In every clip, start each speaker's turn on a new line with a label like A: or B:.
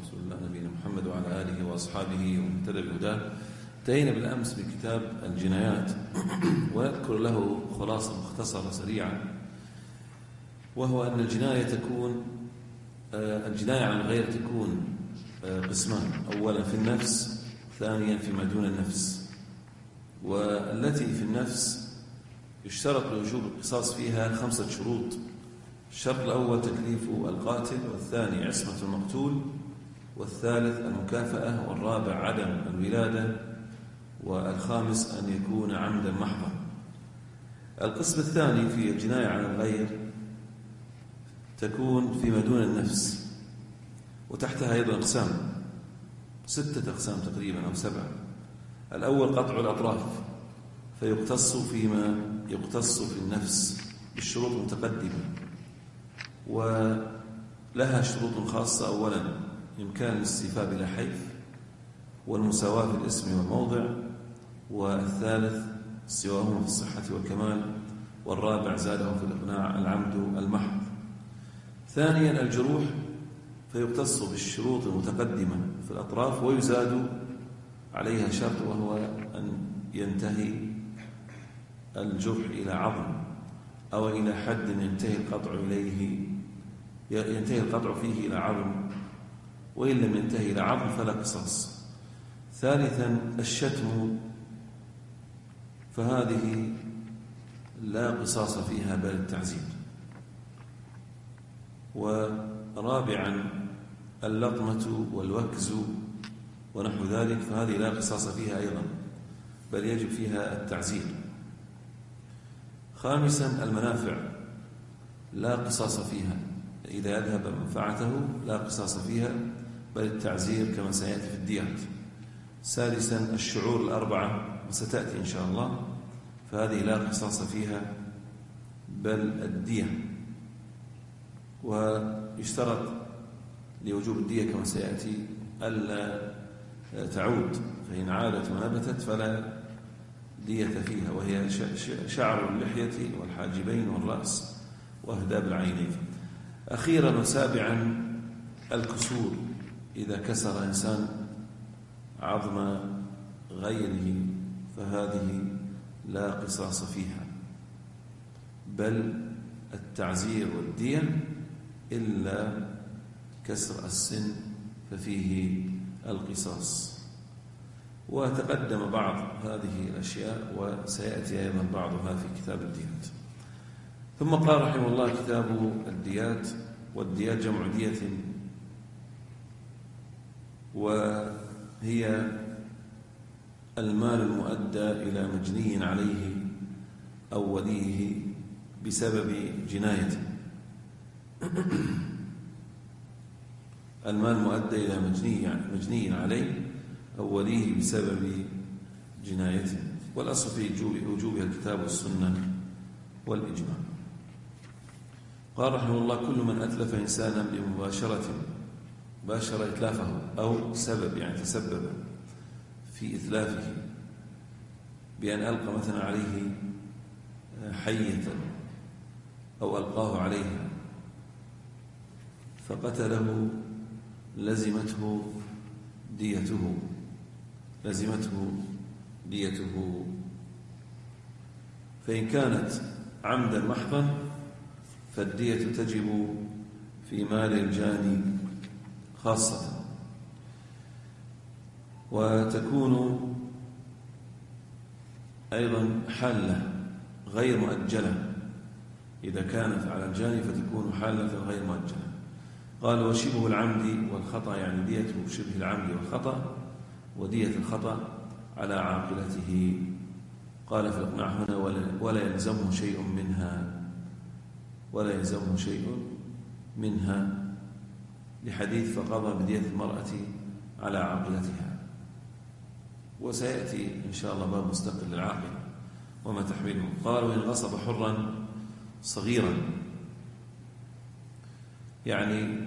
A: رسول الله نبينا محمد وعلى آله وأصحابه ومن اهتدى بهداه. انتهينا بالأمس بكتاب الجنايات ونذكر له خلاصة مختصرة سريعة، وهو أن الجناية على الغير تكون قسمان: أولا في النفس، ثانيا فيما دون النفس. والتي في النفس يشترط لوجوب القصاص فيها 5 شروط. الشرط الأول تكليف القاتل، والثاني عصمة المقتول، والثالث المكافأة، والرابع عدم الولادة، والخامس أن يكون عمدا محضا. القسم الثاني في الجناية على الغير تكون فيما دون النفس، وتحتها أيضا أقسام، 6 أقسام تقريبا أو 7. الأول قطع الأطراف، فيقتص فيما يقتص في النفس بالشروط المتقدمة، ولها شروط خاصة: أولا إمكان الاستيفاء بلا حيف، والمساواة في الاسم والموضع، والثالث سواهما في الصحة والكمال، والرابع زاده في الإقناع العمد المحض. ثانيا الجروح، فيقتص بالشروط المتقدمة في الأطراف، ويزاد عليها شرط، وهو أن ينتهي الجرح إلى عظم أو إلى حد ينتهي القطع فيه إلى عظم، وإن لم ينتهي إلى عظم فلا قصاص. ثالثا الشتم، فهذه لا قصاص فيها بل التعزير. ورابعا اللطمة والوكز ونحو ذلك، فهذه لا قصاص فيها أيضا بل يجب فيها التعزير. خامسا المنافع، لا قصاص فيها، إذا يذهب منفعته لا قصاص فيها بل التعزير كما سيأتي في الديات. سادسا الشعور ال4، وستأتي إن شاء الله، فهذه لا قصاص فيها بل الدية. ويشترط لوجوب الدية كما سيأتي ألا تعود، فإن عادت ونبتت فلا دية فيها، وهي شعر اللحية والحاجبين والرأس وأهداب العينين. أخيرا وسابعا الكسور، إذا كسر إنسان عظم غيره فهذه لا قصاص فيها بل التعزير والدية، إلا كسر السن ففيه القصاص. وتقدم بعض هذه الأشياء وسيأتي أيضا بعضها في كتاب الديات. ثم قال رحمه الله كتاب الديات. والديات جمع دية، وهي المال المؤدى إلى مجني عليه أو وليه بسبب جنايته. المال مؤدى إلى مجني عليه أو وليه بسبب جنايته، والأصل في وجوبها الكتاب والسنة والإجماع. قال رحمه الله كل من أتلف إنسانا بمباشرة، باشر إتلافه أو سبب يعني تسبب في إتلافه بأن ألقى مثلا عليه حية أو ألقاه عليها فقتله، لزمته ديته. فإن كانت عمدا محضا فالدية تجب في مال الجاني خاصة، وتكون أيضا حالة غير مؤجلة. إذا كانت على الجاني فتكون حالة غير مؤجلة. قال وشبه العمد والخطأ، يعني دية شبه العمد والخطأ، ودية الخطأ على عاقلته. قال في الإقناع هنا ولا يلزمه شيء منها لحديث فقضى بدية المرأة على عاقلتها. وسيأتي إن شاء الله باب مستقل للعاقل وما تحمله. قال وإن غصب حرا صغيرا، يعني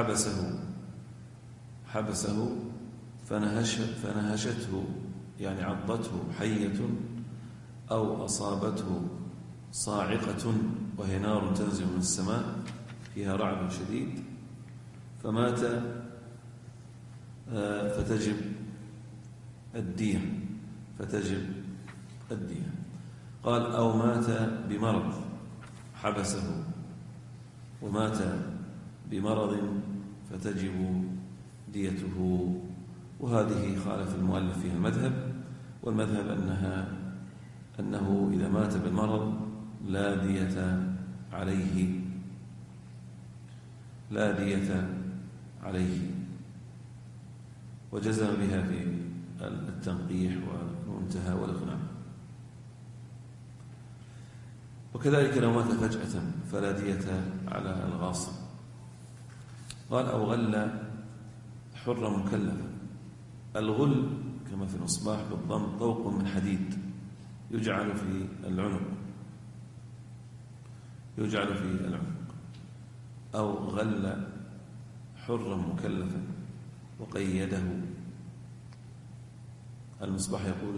A: حبسه فنهشته، يعني عضته حية أو أصابته صاعقة وهي نار تنزل من السماء فيها رعد شديد، فمات فتجب الدية. قال أو مات بمرض حبسه ومات بمرض فتجب ديته. وهذه خالف المؤلف فيها المذهب، والمذهب أنه إذا مات بالمرض لا دية عليه، وجزم بها في التنقيح والمنتهى والإقناع. وكذلك لو مات فجأة فلا دية على الغاصب. قال أو غل حر مكلفا. الغل كما في الإصباح بالضم طوق من حديد يجعل في العنق أو غل حر مكلفا وقيده. المصباح يقول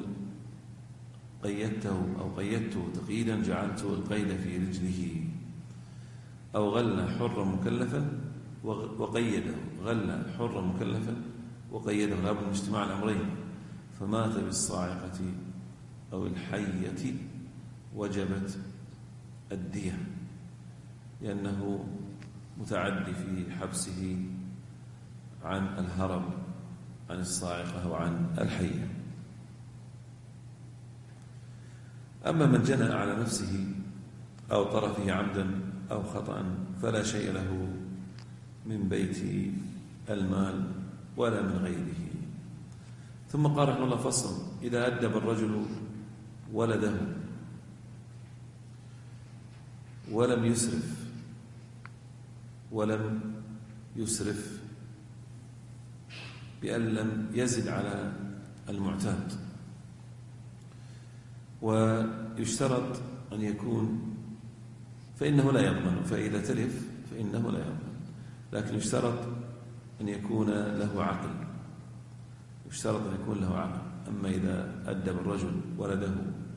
A: قيدته تقييدا جعلت القيد في رجله. أو غل حر مكلفا وقيده. غل حر مكلفا وقيده، لابد من اجتماع الأمرين. فمات بالصاعقة أو الحية وجبت الدية، لأنه متعدي في حبسه عن الهرب عن الصاعقة أو عن الحية. أما من جنى على نفسه أو طرفه عمدا أو خطأ فلا شيء له من بيت المال ولا من غيره. ثم قال رحمه الله فصل: إذا أدب الرجل ولده ولم يسرف بأن لم يزد على المعتاد، ويشترط أن يكون، فإنه لا يضمن، فإذا تلف فإنه لا يضمن، لكن يشترط أن يكون له عقل. أما إذا أدب الرجل ولده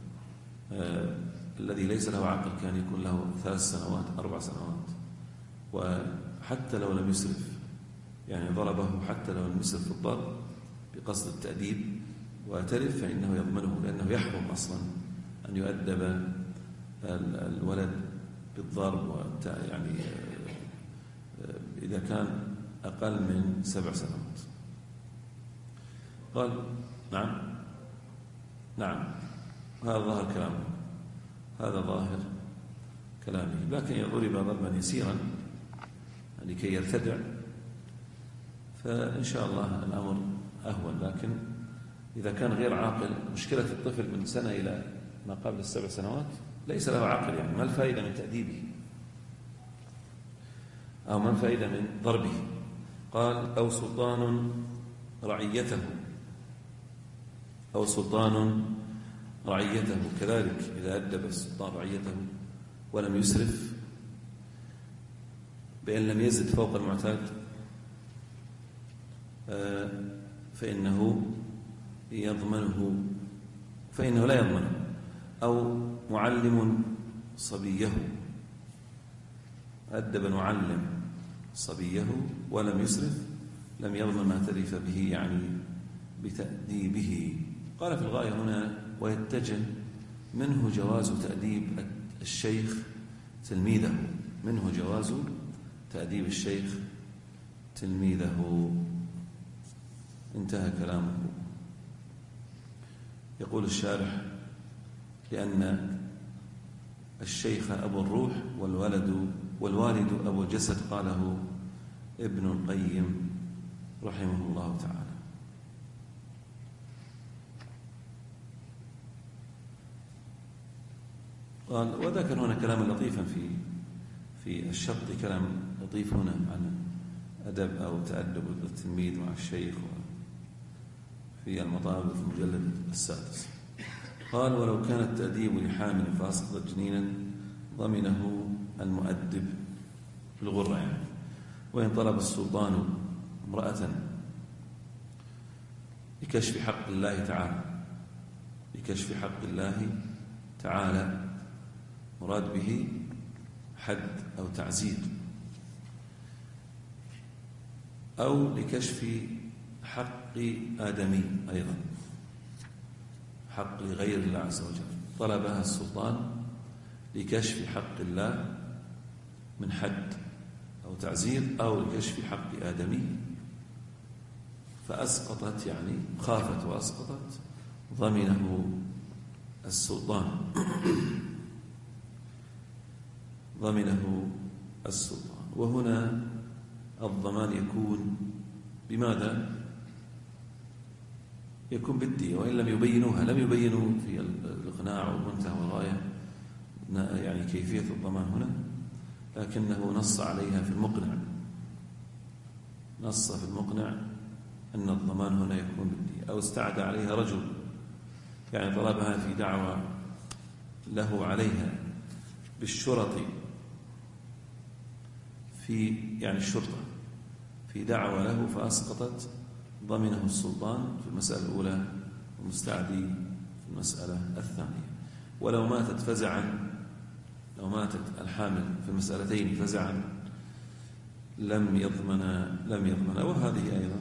A: الذي ليس له عقل كان يكون له 3 سنوات 4 سنوات، وحتى لو لم يسرف، يعني ضربه حتى لو لم يسرف في الضرب بقصد التأديب وتلف، فإنه يضمنه، لأنه يحرم أصلا أن يؤدب الولد بالضرب، يعني إذا كان أقل من 7 سنوات. قال نعم هذا ظاهر كلامه، لكن ضرب ضربا يسيرا لكي يرتدع، فإن شاء الله الأمر أهون. لكن إذا كان غير عاقل، مشكلة الطفل من سنة إلى ما قبل 7 سنوات ليس له عقل، يعني ما الفائدة من تأديبه أو ما الفائدة من ضربه. قال أو سلطان رعيته كذلك إذا أدب السلطان رعيته ولم يسرف بأن لم يزد فوق المعتاد فإنه لا يضمنه. أو معلم صبيه، أدب معلم صبيه ولم يسرف لم يضمن ما تلف به، يعني بتأديبه. قال في الغاية هنا: ويتجه منه جواز تأديب الشيخ تلميذه، انتهى كلامه. يقول الشارح: لأن الشيخ أبو الروح والوالد أبو الجسد، قاله ابن القيم رحمه الله تعالى. قال: وذكر هنا كلاما لطيفا في الشرط، كلام لطيف هنا عن أدب أو تأدب التلميذ مع الشيخ في المطالب في المجلد 6. قال: ولو كان التأديب لحامل فأسقط جنينا ضمنه المؤدب بالغرة، يعني. وإن طلب السلطان امرأة لكشف حق الله تعالى مراد به حد أو تعزير، أو لكشف حق آدمي أيضا، حق غير الله عز وجل، طلبها السلطان لكشف حق الله من حد أو تعزير أو لكشف حق آدمي، فأسقطت يعني خافت وأسقطت، ضمنه السلطان ضمنه السلطان. وهنا الضمان يكون بماذا؟ يكون بالدية، وإن لم يبينوها، لم يبينوا في الإقناع والمنتهى والغاية يعني كيفية الضمان هنا، لكنه نص عليها في المقنع، نص في المقنع أن الضمان هنا يكون بالدية. أو استعدى عليها رجل، يعني طلبها في دعوى له عليها بالشرط، في يعني الشرطة في دعوى له فأسقطت، ضمنه السلطان في المسألة الأولى والمستعدي في المسألة الثانية. ولو ماتت فزعا، لو ماتت الحامل في المسألتين فزعا لم يضمن. وهذه أيضا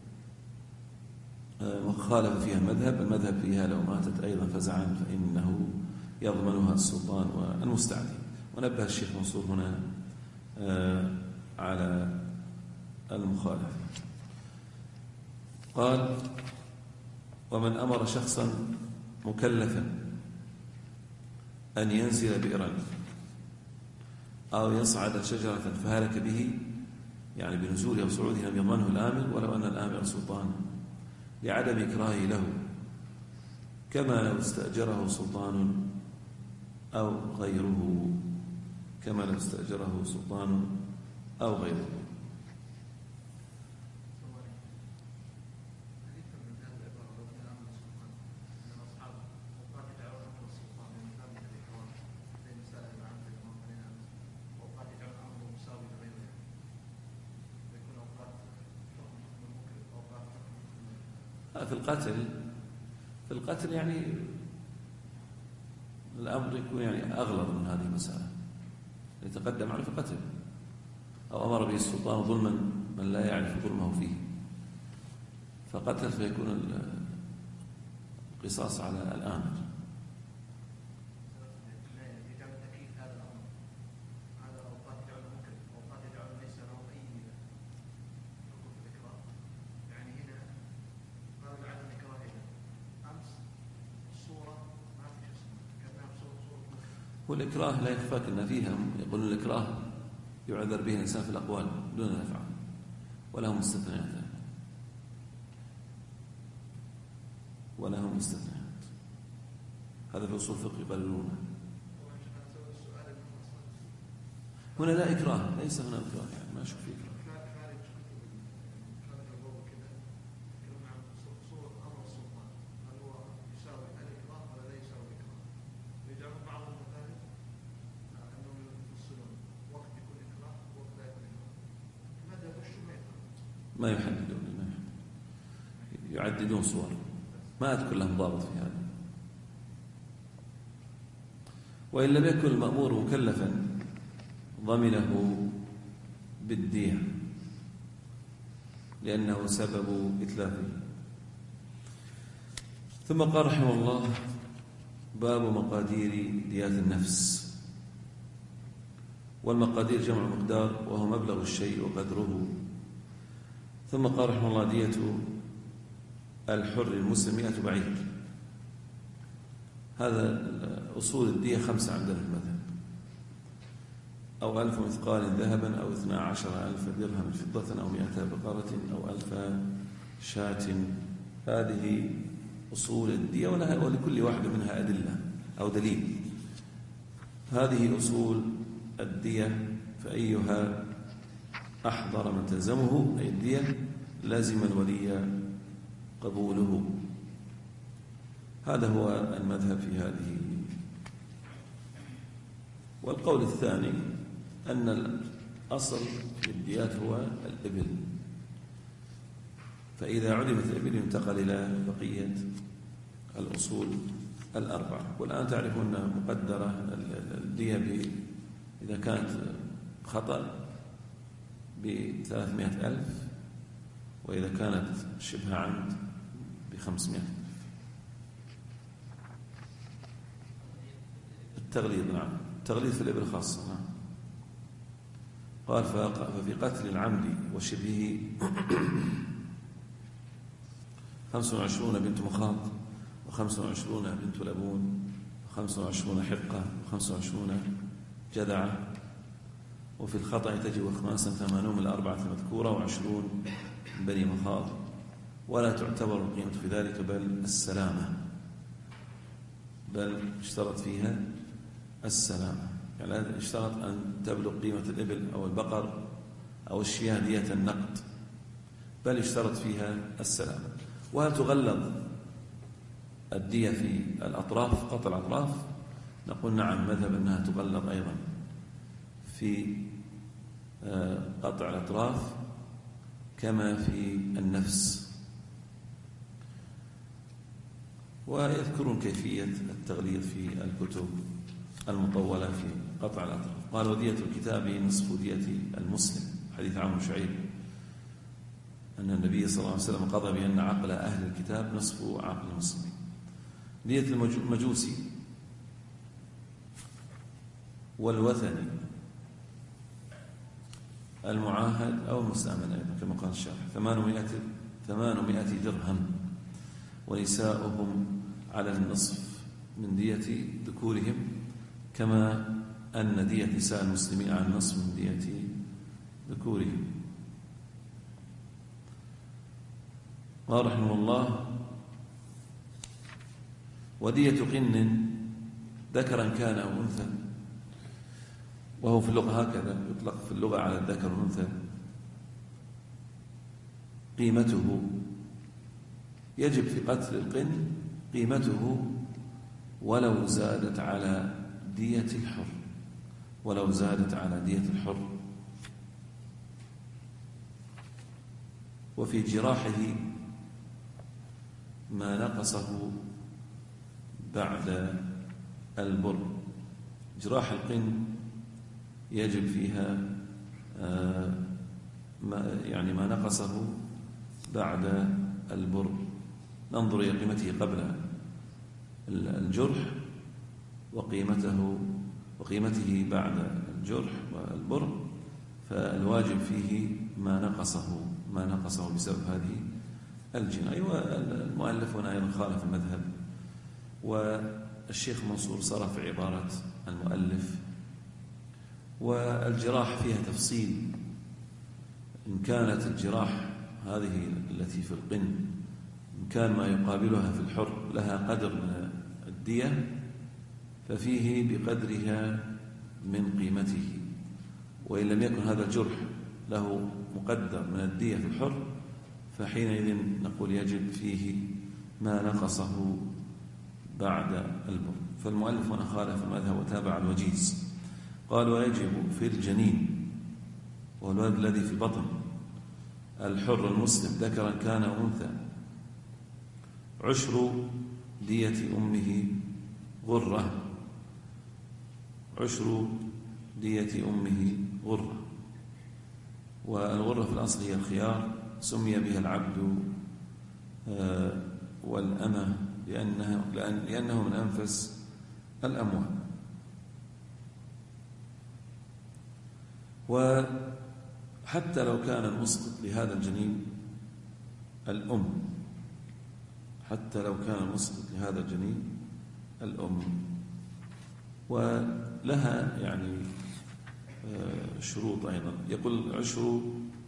A: خالف فيها المذهب فيها لو ماتت أيضا فزعا فإنه يضمنها السلطان والمستعدي. ونبه الشيخ منصور هنا على المخالفة. قال: ومن أمر شخصا مكلفا أن ينزل بئرا أو يصعد شجرة فهلك به، يعني بنزوله أو صعوده لم يضمنه الآمر ولو أن الآمر سلطان لعدم إكراهه له، كما لو استأجره سلطان أو غيره، كما لو استأجره سلطان أو غيره. في القتل يعني الأمر يكون يعني أغلظ من هذه المسألة، يتقدم على في القتل، أو أمر به السلطان ظلما من لا يعرف ظلمه فيه فقتل، فيكون القصاص على الآمر. والإكراه لا يخفاك أن فيها، يقولون الإكراه يعذر به الإنسان في الأقوال دون الأفعال، ولهم مستثنيات، هذا في أصول الفقه يقررونه. هنا لا إكراه، ليس هنا إكراه، يعني ما أشوف فيه إكراه. ما يحددون، يعددون صور، ما أذكر لهم ضابط في هذا. وإن لم يكن المأمور مكلفا ضمنه بالدية لأنه سبب إتلافه. ثم قال رحمه الله: باب مقادير ديات النفس. والمقادير جمع مقدار، وهو مبلغ الشيء وقدره. ثم قال رحمه الله: دية الحر المسلم 100 بعير. هذا أصول الدية 5 عندنا في المذهب: أو 1000 مثقال ذهبا، أو 12,000 درهم فضة، أو 100 بقرة، أو 1000 شاة. هذه أصول الدية، ولكل واحدة منها أدلة أو دليل. هذه أصول الدية، فأيها أحضر من تلزمه أي الدية لازم الولي قبوله. هذا هو المذهب في هذه. والقول الثاني أن الأصل في الديات هو الإبل، فإذا علمت الإبل انتقل إلى بقية الأصول الأربعة. والآن تعرفون مقدرة الدية إذا كانت خطأ ب300,000، وإذا كانت شبه عمد ب500. التغليظ، نعم، التغليظ في الإبل خاصة، نعم. قال ففي قتل العمد وشبهه 25 بنت مخاض، و25 بنت لبون، و25 حقة، و25 جدعة. وفي الخطأ تجب خماسا 80 من الأربعة المذكورة، و20 بني مخاض. ولا تعتبر القيمة في ذلك بل السلامة، بل اشترط فيها السلامة، يعني لا اشترط أن تبلغ قيمة الإبل أو البقر أو الشياه دية النقد، بل اشترط فيها السلامة. وهل تغلظ الدية في الأطراف، قطع الأطراف؟ نقول نعم، مذهب أنها تغلظ أيضا في قطع الأطراف كما في النفس. ويذكرون كيفية التغليظ في الكتب المطولة في قطع الأطراف. قال ودية الكتاب نصف دية المسلم، حديث عمرو شعيب أن النبي صلى الله عليه وسلم قضى بأن عقل أهل الكتاب نصف عقل المسلمين. دية المجوسي والوثني المعاهد أو المستأمن أيضا كما قال الشارح 800 درهم، ونساؤهم على النصف من دية ذكورهم، كما أن دية نساء المسلمين على النصف من دية ذكورهم. قال رحمه الله ودية قن ذكرا كان أو أنثى، وهو في اللغة هكذا يطلق في اللغة على الذكر والأنثى. قيمته يجب في قتل القن قيمته ولو زادت على دية الحر، ولو زادت على دية الحر. وفي جراحه ما نقصه بعد البر. جراح القن يجب فيها ما نقصه بعد البر. ننظر إلى قيمته قبل الجرح وقيمته بعد الجرح والبر، فالواجب فيه ما نقصه بسبب هذه الجناية. والمؤلف هنا أيضا خالف المذهب، والشيخ منصور صرف عبارة المؤلف. والجراح فيها تفصيل، إن كانت الجراح هذه التي في القن إن كان ما يقابلها في الحر لها قدر من الدية ففيه بقدرها من قيمته، وإن لم يكن هذا الجرح له مقدر من الدية في الحر فحينئذ نقول يجب فيه ما نقصه بعد البر. فالمؤلف هنا خالف المذهب وتابع الوجيز. قال ويجب في الجنين والولد الذي في بطن الحر المسلم ذكرا كان أو أنثى 10 دية أمه غرة، 10 دية أمه غرة. والغرة في الأصل هي الخيار، سمي بها العبد والأمة لأنه من أنفس الأموال. وحتى لو كان المسقط لهذا الجنين الأم، حتى لو كان المسقط لهذا الجنين الأم، ولها شروط أيضا. يقول 10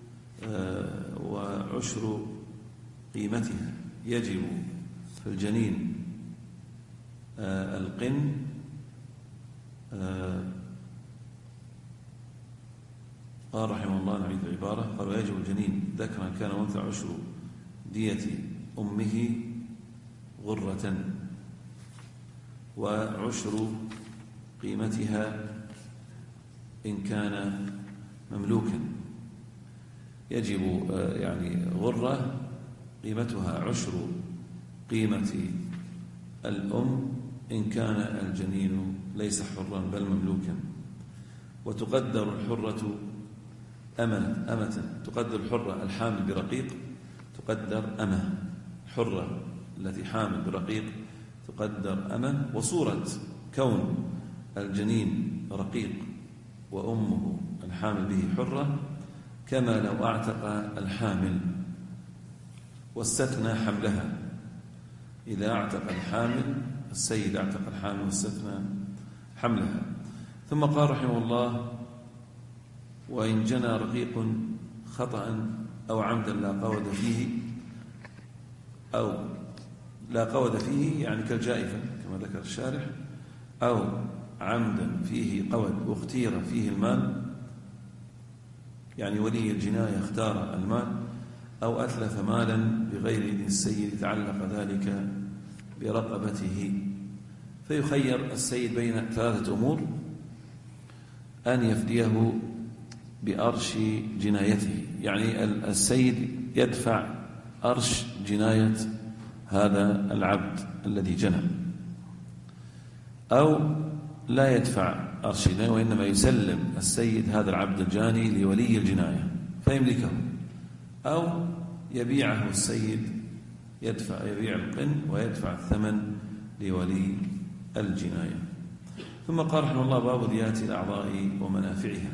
A: و10 قيمتها. يجب في الجنين القن قال رحمه الله، نعيد العبارة، قال ويجب الجنين ذكرا كان أنثى 10 دية أمه غرة، و10 قيمتها إن كان مملوكا. يجب غرة قيمتها 10 قيمة الأم إن كان الجنين ليس حرا بل مملوكا. وتقدر الحرة أمة، تقدر الحرة الحامل برقيق تقدر أمة حرة، التي حامل برقيق تقدر أمة. وصورة كون الجنين رقيق وأمه الحامل به حرة كما لو أعتق الحامل واستثنى حملها. إذا أعتق الحامل، السيد أعتق الحامل واستثنى حملها. ثم قال رحمه الله: وإن جنى رقيق خطأ أو عمدا لا قود فيه، أو لا قود فيه يعني كالجائفة كما ذكر الشارح، أو عمدا فيه قود واختير فيه المال، يعني ولي الجناية اختار المال، أو أتلف مالا بغير إذن السيد تعلق ذلك برقبته، فيخير السيد بين 3 أمور: أن يفديه بأرش جنايته، يعني السيد يدفع أرش جناية هذا العبد الذي جنى، أو لا يدفع أرش جناية وإنما يسلم السيد هذا العبد الجاني لولي الجناية فيملكه، أو يبيعه السيد، يبيع القن ويدفع الثمن لولي الجناية. ثم قال رحمه الله: باب ديات الأعضاء ومنافعها.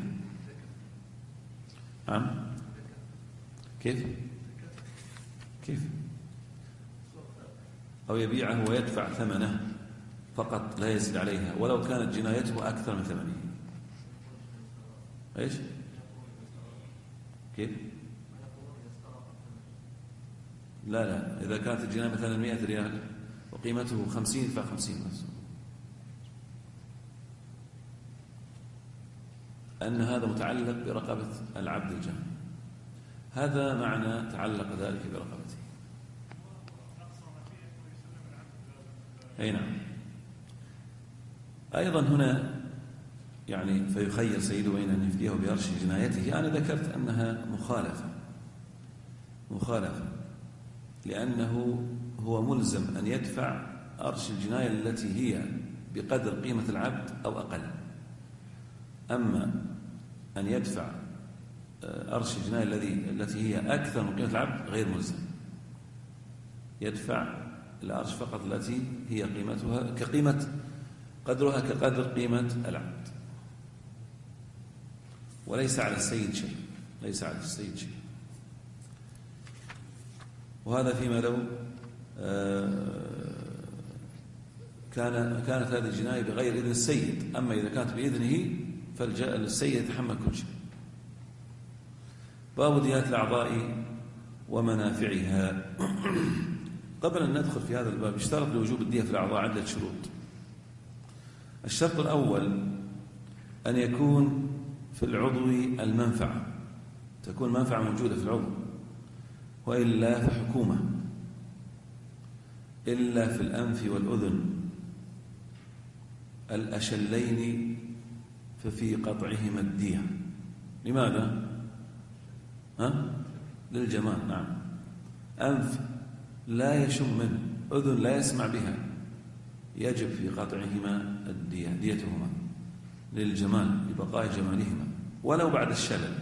A: نعم، كيف أو يبيعه ويدفع ثمنه فقط لا يزيد عليها ولو كانت جنايته أكثر من ثمنه. إيش كيف؟ لا إذا كانت الجناية مثلا 100 ريال وقيمته 50 يدفع 50 بس، أن هذا متعلق برقبة العبد الجاني، هذا معنى تعلق ذلك برقبته. أي نعم. أيضا هنا يعني فيخير سيده بين أن يفديه بأرش جنايته. أنا ذكرت أنها مخالفة لأنه هو ملزم أن يدفع أرش الجناية التي هي بقدر قيمة العبد أو أقل. أما أن يدفع أرش الجناية التي هي أكثر من قيمة العبد غير ملزم، يدفع الأرش فقط التي هي قيمتها قدرها كقدر قيمة العبد، وليس على السيد شيء. وهذا فيما لو كانت هذه الجناية بغير إذن السيد. أما إذا كانت بإذنه فالسيد يتحمل كل شيء. باب ديات الأعضاء ومنافعها. قبل أن ندخل في هذا الباب اشترط لوجوب الدية في الأعضاء عدة شروط. الشرط الأول أن يكون في العضو المنفعة، تكون منفعة موجودة في العضو، وإلا فحكومة، إلا في الأنف والأذن الأشلين ففي قطعهما الدية. لماذا؟ للجمال. نعم، أنف لا يشم منه، أذن لا يسمع بها، يجب في قطعهما الدية، ديتهما للجمال، لبقاء جمالهما ولو بعد الشلل.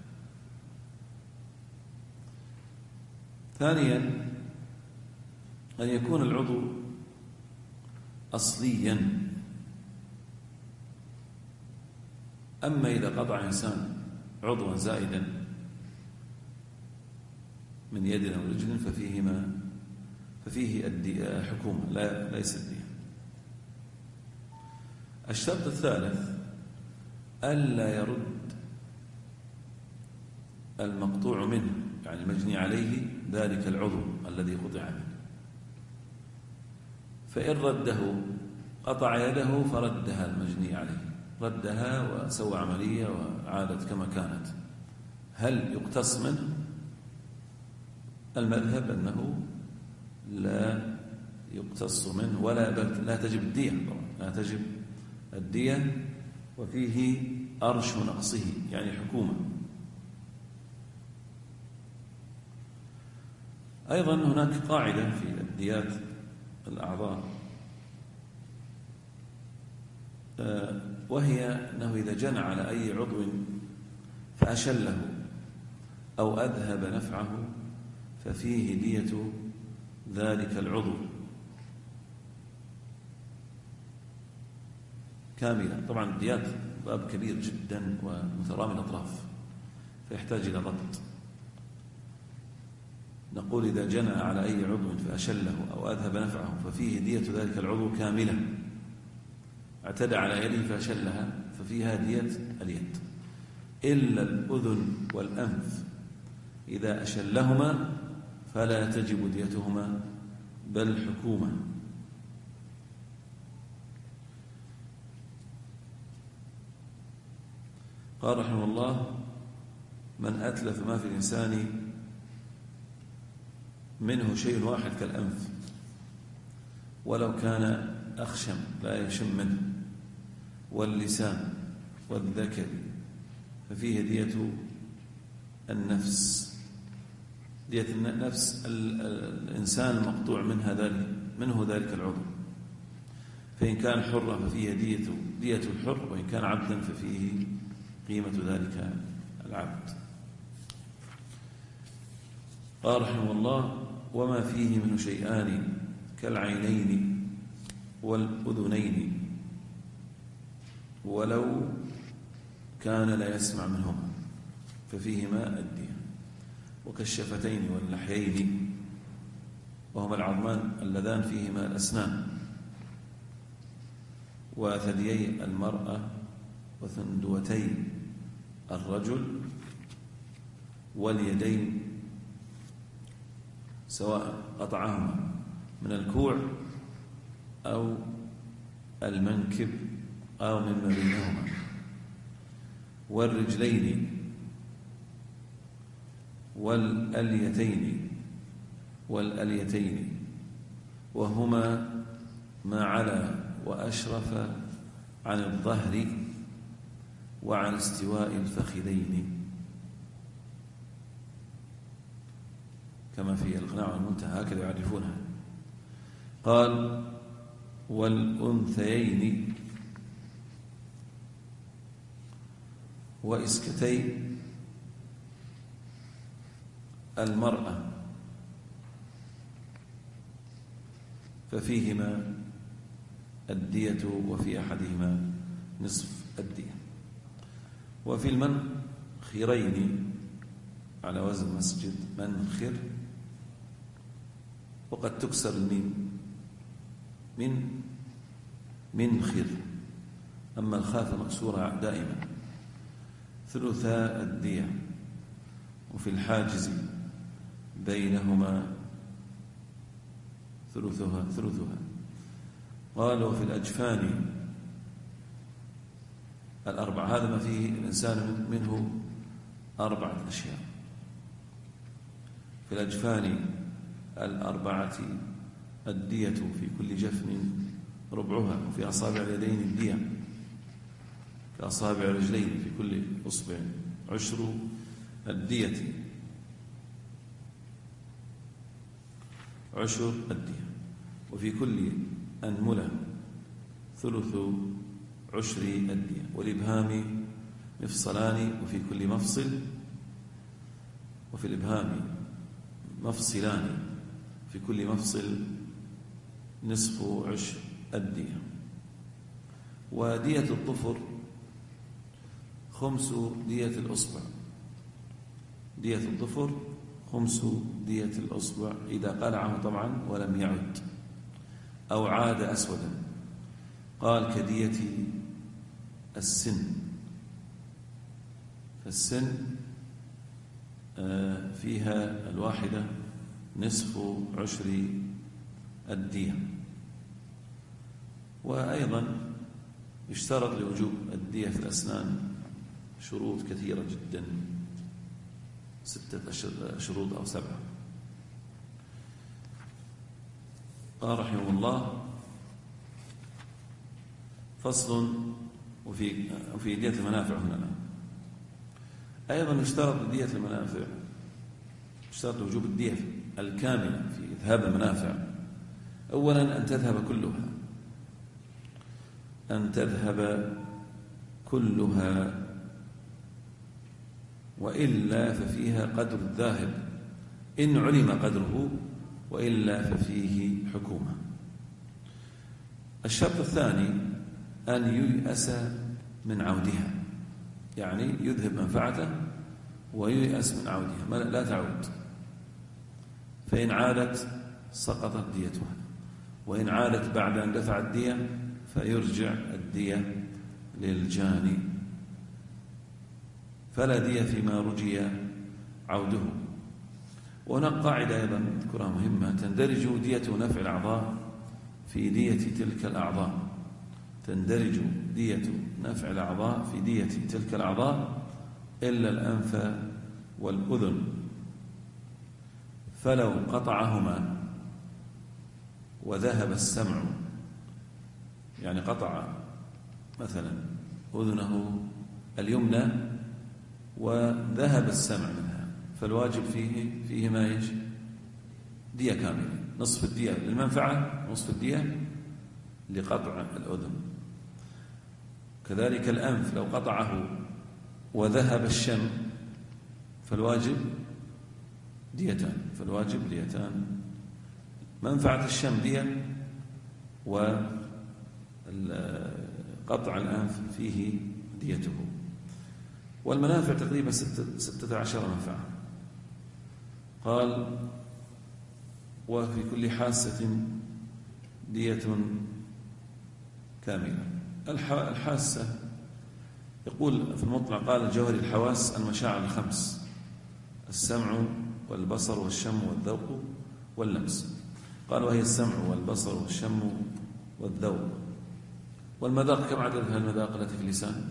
A: ثانيا أن يكون العضو أصليا. أما إذا قطع إنسان عضوا زائدا من يد أو رجل ففيه حكومة ليس الدية. الشرط الثالث ألا يرد المقطوع منه، يعني المجني عليه، ذلك العضو الذي قطع منه، فإن رده قطع يده فردها المجني عليه، ردها وسوى عملية وعادت كما كانت. هل يقتص منه؟ المذهب أنه لا يقتص منه لا تجب الدية، لا تجب الدية، وفيه أرش نقصه يعني حكومة. أيضا هناك قاعدة في الديات الأعضاء، وهي أنه إذا جنى على أي عضو فأشله أو أذهب نفعه ففيه دية ذلك العضو كاملة. طبعا الديات باب كبير جدا ومترامي الأطراف فيحتاج إلى ضبط. نقول إذا جنى على أي عضو فأشله أو أذهب نفعه ففيه دية ذلك العضو كاملة. اعتدى على يده فأشلها ففيها دية اليد، إلا الأذن والأنف إذا أشلهما فلا تجب ديتهما بل حكومة. قال رحمه الله: من أتلف ما في الإنسان منه شيء واحد كالأنف ولو كان أخشم لا يشم منه، واللسان والذكر ففيه دية النفس، دية النفس الإنسان المقطوع منه ذلك العضو، فإن كان حرا ففيه دية الحر، وإن كان عبدا ففيه قيمة ذلك العبد. قال رحمه الله: وما فيه من شيئان كالعينين والأذنين ولو كان لا يسمع منهما ففيهما الدية، وكالشفتين واللحيين وهما العظمان اللذان فيهما الأسنان، وثديي المرأة وثندوتي الرجل واليدين سواء قطعهما من الكوع أو المنكب أو مما بينهما، والرجلين والأليتين وهما ما علا وأشرف عن الظهر وعن استواء الفخذين، كما في الإقناع والمنتهى هكذا يعرفونها. قال: والأنثيين وإسكتي المرأة ففيهما الدية، وفي أحدهما نصف الدية. وفي المنخرين على وزن مسجد منخر، وقد تكسر الميم من منخر، أما الخاء فمكسورة دائما، ثلثا الدية. وفي الحاجز بينهما ثلثها. قال: وفي الأجفان الأربعة، هذا ما فيه الإنسان منه 4 أشياء. في الأجفان الأربعة الدية في كل جفن ربعها، وفي أصابع اليدين الدية كأصابع الرجلين في كل أصبع 10 الدية، 10 الدية. وفي كل أنملة ثلث 10 الدية. والإبهام مفصلان، وفي كل مفصل، وفي الإبهام مفصلان، في كل مفصل نصف 10 الدية. ودية الظفر 5 دية الأصبع، دية الظفر 5 دية الأصبع إذا قلعه طبعا ولم يعد أو عاد أسودا. قال: كدية السن، فالسن فيها الواحدة نصف 10 الدية. وأيضا يشترط لوجوب الدية في الأسنان شروط كثيرة جدا، 6 شروط أو 7. قال رحمه الله: فصل. وفي دية المنافع هنا أيضا يشترط لدية المنافع، يشترط وجوب الدية الكاملة في إذهاب المنافع. أولا أن تذهب كلها، وإلا ففيها قدر الذاهب إن علم قدره، وإلا ففيه حكومة. الشرط الثاني أن ييأس من عودها، يعني يذهب منفعته وييأس من عودها، لا تعود. فإن عادت سقطت ديتها، وإن عادت بعد أن دفع الدية فيرجع الدية للجاني، فلا دية فيما رجي عوده. وهناك قاعدة أيضا نذكرها مهمة: تندرج دية نفع الأعضاء في دية تلك الأعضاء. تندرج دية نفع الأعضاء في دية تلك الأعضاء إلا الأنف والأذن، فلو قطعهما وذهب السمع، يعني قطع مثلا أذنه اليمنى وذهب السمع منها، فالواجب فيه ما يجي دية كاملة، نصف الدية للمنفعة ونصف الدية لقطع الأذن. كذلك الأنف لو قطعه وذهب الشم فالواجب ديتان، منفعة الشم دية، وقطع الأنف فيه ديته. والمنافع تقريبا 16 منفعة. قال: وفي كل حاسة دية كاملة. الحاسة يقول في المطلع، قال الجوهري: الحواس المشاعر الخمس: السمع والبصر والشم والذوق واللمس. قال: وهي السمع والبصر والشم والذوق. والمذاق كم عددها المذاق التي في اللسان؟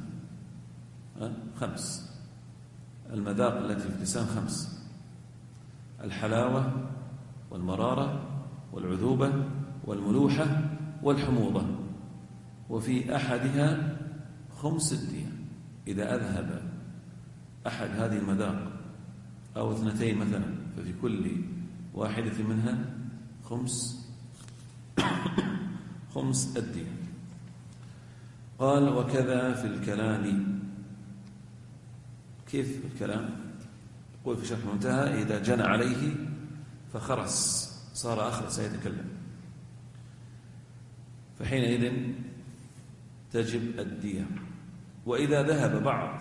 A: 5. المذاق التي في اللسان 5: الحلاوة والمرارة والعذوبة والملوحة والحموضة. وفي أحدها خمس الدية. إذا أذهب أحد هذه المذاق أو 2 مثلا، ففي كل واحدة منها خمس الدية. قال: وكذا في الكلام. كيف الكلام؟ يقول في شرح المنتهى: إذا جنى عليه فخرس، صار أخرس يتكلم، فحينئذ تجب الدية. وإذا ذهب بعض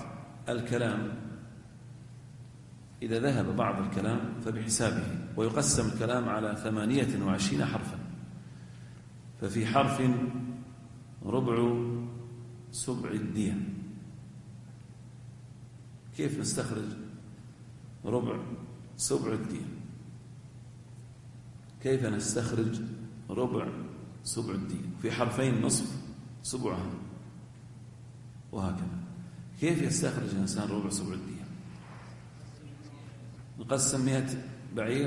A: الكلام فبحسابه، ويقسم الكلام على 28 حرفا، ففي حرف ربع سبع الدية. كيف نستخرج ربع سبع الدية؟ كيف نستخرج ربع سبع الدية؟ في حرفين نصف سبعها، وهكذا. كيف يستخرج الإنسان ربع سبع الدية؟ نقسم 100 بعير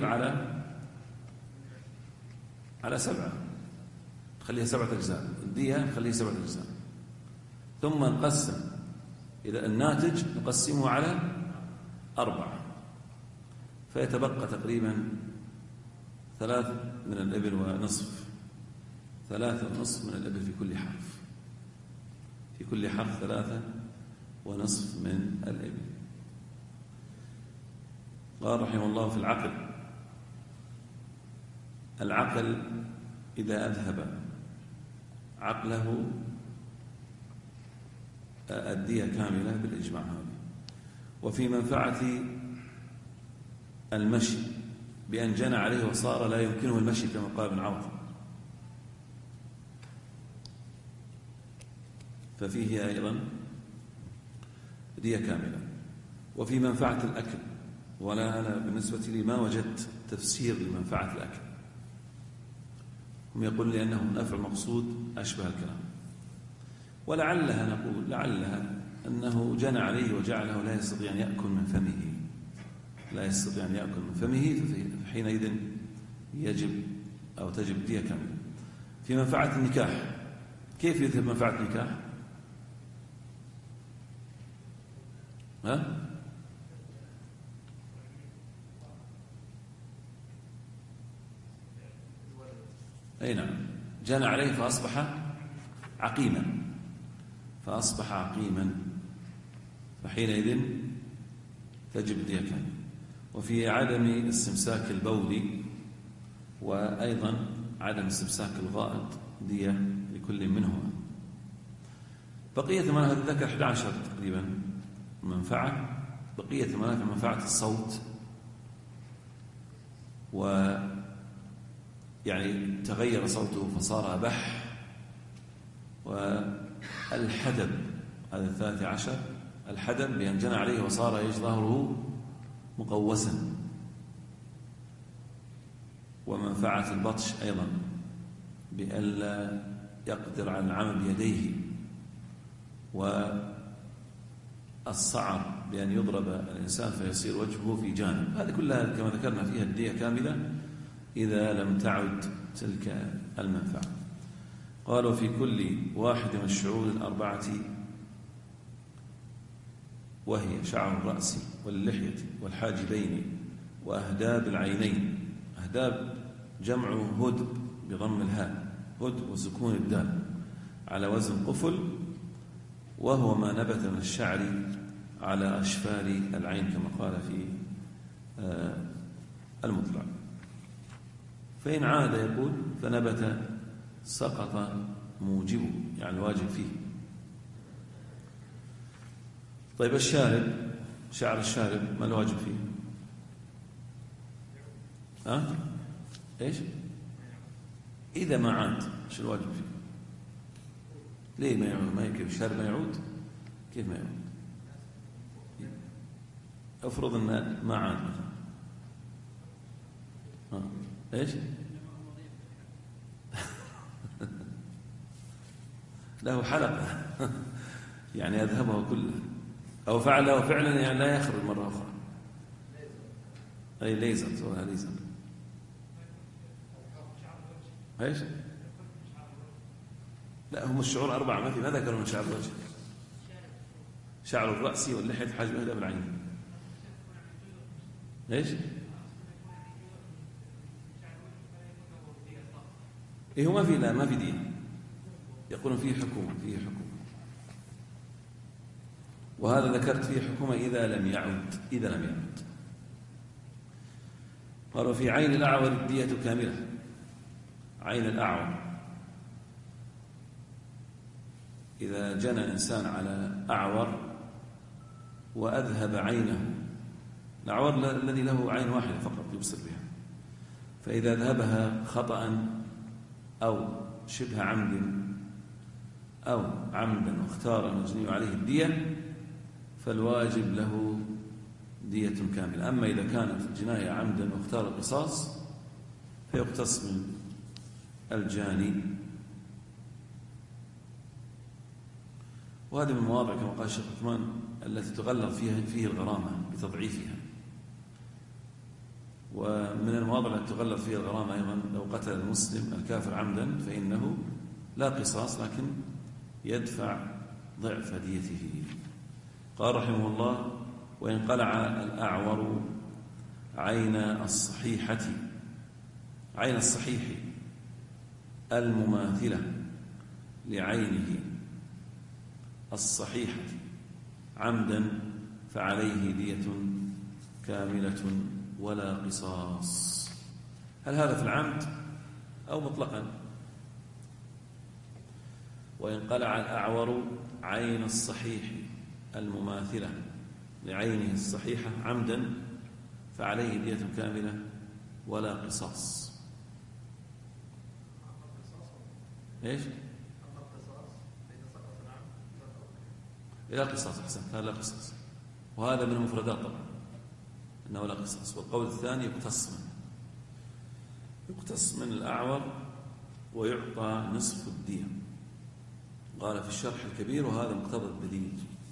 A: على 7، نخليها 7 أجزاء، الدية نخليها 7 أجزاء، ثم نقسم إذا الناتج نقسمه على 4، فيتبقى تقريبا 3 من الإبل ونصف، 3.5 من الإبل في كل حرف، في كل حرف 3.5 من الإبل. قال رحمه الله: في العقل إذا أذهب عقله الدية كاملة بالإجماع هذا. وفي منفعة المشي بأن جنى عليه وصار لا يمكنه المشي كما قال ابن عوض، ففيه أيضا دية كاملة. وفي منفعة الأكل، ولا أنا بالنسبة لي ما وجدت تفسير لمنفعة الأكل. هم يقول لأنه نفع المقصود أشبه الكلام، ولعلها نقول لعلها أنه جنى عليه وجعله لا يستطيع أن يأكل من فمه، فحينئذ يجب أو تجب دية كاملة. في منفعة النكاح، كيف يذهب منفعة النكاح؟ أي نعم، جنى عليه فأصبح عقيما، فحينئذ تجب دية كاملة. وفي عدم استمساك البول، وأيضا عدم استمساك الغائط دية لكل منهما. بقية المنافع ذكر 11 تقريبا منفعة. بقية المنافع منفعة الصوت، يعني تغير صوته فصار أبح، والحدب هذا 13 الحدب بأن جنى عليه وصار ظهره مقوسا، ومنفعة البطش أيضا بألا يقدر على العمل بيديه، والصعر بأن يضرب الإنسان فيصير وجهه في جانب. هذه كلها كما ذكرنا فيها الدية كاملة إذا لم تعد تلك المنفعة. قالوا في كل واحد من الشعور الأربعة، وهي شعر الرأس واللحية والحاجبين وأهداب العينين. أهداب جمع هدب بضم الهاء، هدب وسكون الدال، على وزن قفل، وهو ما نبت من الشعر على أشفار العين كما قال في المطلع. فإن عاد يقول فنبت سقط موجبه، يعني الواجب فيه. طيب الشارب، شعر الشارب ما الواجب فيه؟ إيش؟ إذا ما عاد شو الواجب فيه؟ ليه ما يعود؟ ما كيف الشارب ما يعود؟ كيف ما يعود؟ أفرض أن ما عاد مثلا، إيش؟ له حلقة يعني أذهبه كله، أو فعله فعلا يعني لا يخرج مرة أخرى. أي ليزر، سواء ليزر. إيش؟ لا، هم الشعور 4 ما ذكروا من شعر الوجه. شعر الرأس واللحية حاجب أهداب العين. إيش؟ إيه هو ما في دين، يقولون فيه حكومة، وهذا ذكرت فيه حكومة إذا لم يعد. قالوا في عين الأعور الدية كاملة. عين الأعور إذا جنى إنسان على أعور وأذهب عينه، الأعور الذي له عين واحدة فقط يبصر بها، فإذا ذهبها خطأ أو شبه عمد أو عمدا واختار المجني عليه الدية، فالواجب له دية كاملة. أما إذا كانت الجناية عمدا واختار القصاص فيقتص من الجاني. وهذه من المواضع كما قال الشيخ عثمان التي تغلظ فيه الغرامة بتضعيفها. ومن المواضع التي تغلظ فيها الغرامة أيضا لو قتل المسلم الكافر عمدا فإنه لا قصاص، لكن يدفع ضعف ديته. قال رحمه الله: وإن قلع الأعور عين الصحيح المماثلة لعينه الصحيحة عمدا فعليه دية كاملة ولا قصاص. هل هذا في العمد أو مطلقا؟ وإن قلع الأعور عين الصحيح المماثلة لعينه الصحيحة عمدا فعليه دية كاملة ولا قصاص. إيش؟ لا قصاص. أحسن، هذا لا قصاص، وهذا من المفردات طبعا أنه لا قصاص. والقول الثاني يقتص من الأعور ويعطى نصف الدية. قال في الشرح الكبير: وهذا مقتضى الدليل.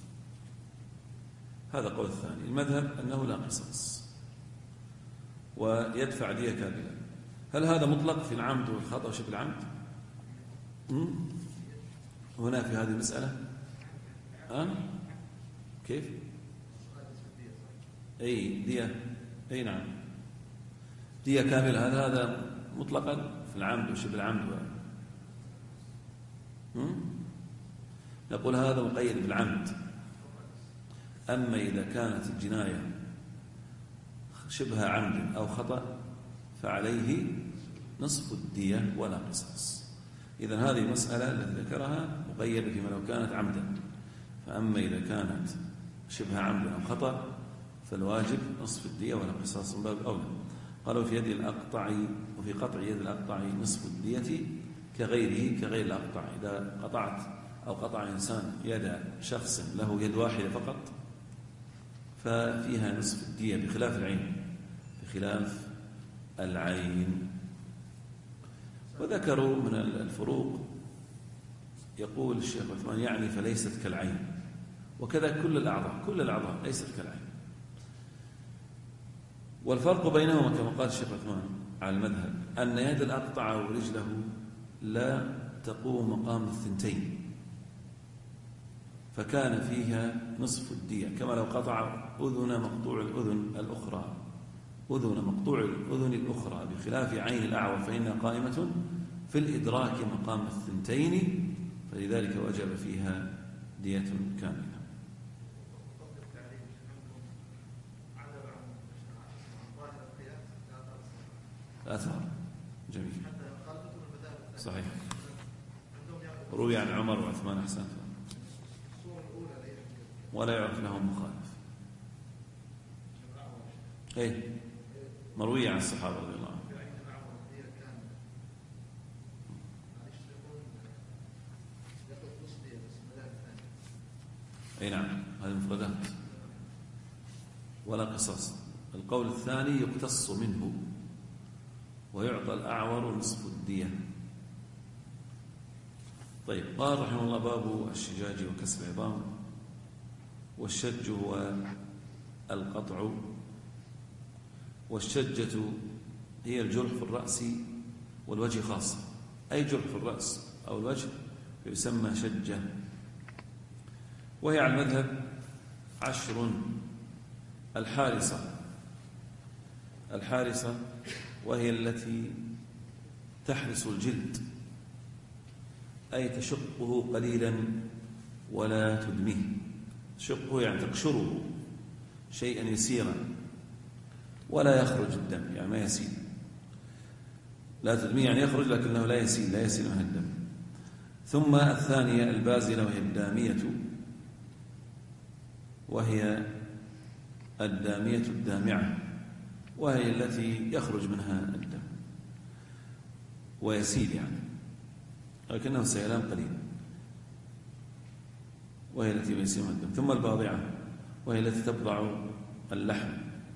A: هذا قول الثاني. المذهب أنه لا قصاص ويدفع دية كاملة. هل هذا مطلق في العمد والخطأ وشبه العمد؟ هنا في هذه المسألة كيف؟ أي دية، أي نعم، دية كاملة. هذا مطلقا في العمد وشبه العمد. نقول هذا مقيد بالعمد. أما إذا كانت الجناية شبه عمد أو خطأ فعليه نصف الدية ولا قصاص. إذن هذه المسألة التي ذكرها مقيدة فيما لو كانت عمدا، فأما إذا كانت شبه عمد أو خطأ فالواجب نصف الدية ولا قصاص من باب أولى. قالوا في يد الأقطع وفي قطع يد الأقطع نصف الدية كغير الأقطع. إذا قطعت أو قطع إنسان يد شخص له يد واحدة فقط ففيها نصف الدية بخلاف العين. وذكروا من الفروق، يقول الشيخ عثمان يعني فليست كالعين، وكذا كل الأعضاء ليست كالعين. والفرق بينهما كما قال الشيخ عثمان على المذهب أن يد الأقطع ورجله لا تقوم مقام الثنتين، فكان فيها نصف الدية، كما لو قطع أذن مقطوع الأذن الأخرى بخلاف عين الأعور فإنها قائمة في الإدراك مقام الثنتين، فلذلك وجب فيها دية كاملة. الأثار جميل صحيح. روي عن عمر وعثمان أحسنت ولا يعرف لهم مخالف. مروية عن الصحابة رضي الله عنهم. نعم هذه المفردات ولا قصاص. القول الثاني يقتص منه ويعطى الأعور نصف الدية. طيب، قال رحمه الله باب الشجاج وكسر العظام. والشج هو القطع، والشجة هي الجرح في الرأس والوجه خاصة، أي جرح في الرأس أو الوجه يسمى شجة. وهي على المذهب 10. الحارسة وهي التي تحرس الجلد، أي تشقه قليلا ولا تدميه. تشقه يعني تقشره شيئا يسيرا ولا يخرج الدم، يعني ما يسيل. لا تدميه يعني يخرج لكنه لا يسيل منها الدم. ثم الثانية البازلة وهي الدامية، وهي الدامية الدامعة، وهي التي يخرج منها الدم ويسيل يعني لكنه سيلان قليل، وهي التي يسيل منها الدم. ثم الباضعة وهي التي تبضع اللحم.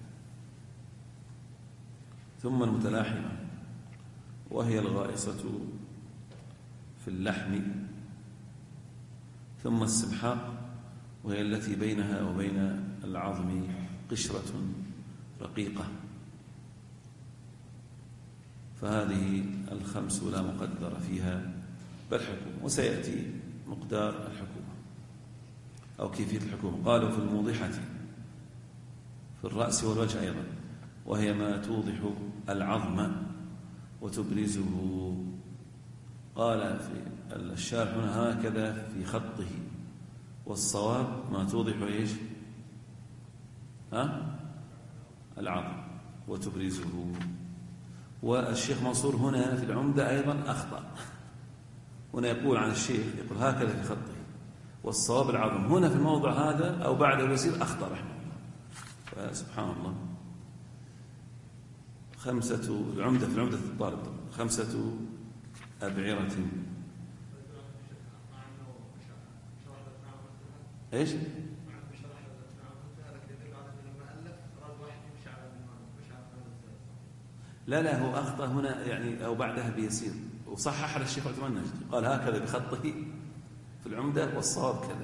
A: ثم المتلاحمة وهي الغائصة في اللحم. ثم السمحاء وهي التي بينها وبين العظم قشرة رقيقة. فهذه 5 لا مقدر فيها بل حكومة، وسيأتي مقدار الحكومة أو كيفية الحكومة. قالوا في الموضحة في الرأس والوجه أيضا، وهي ما توضح العظم وتبرزه. قال في الشارح هنا هكذا في خطه، والصواب ما توضح إيش؟ العظم وتبرزه. والشيخ منصور هنا في العمدة أيضا أخطأ، هنا يقول عن الشيخ يقول هكذا في خطه والصواب العظم، هنا في الموضع هذا أو بعد الوزير أخطأ رحمه الله. فسبحان الله. 5 العمدة في العمدة الطالب 5 أبعرة. إيش؟ لا هو أخطأ هنا يعني أو بعدها بيسير، وصحح على الشيخ عثمان النجدي قال هكذا بخطه في العمدة والصواب كذا.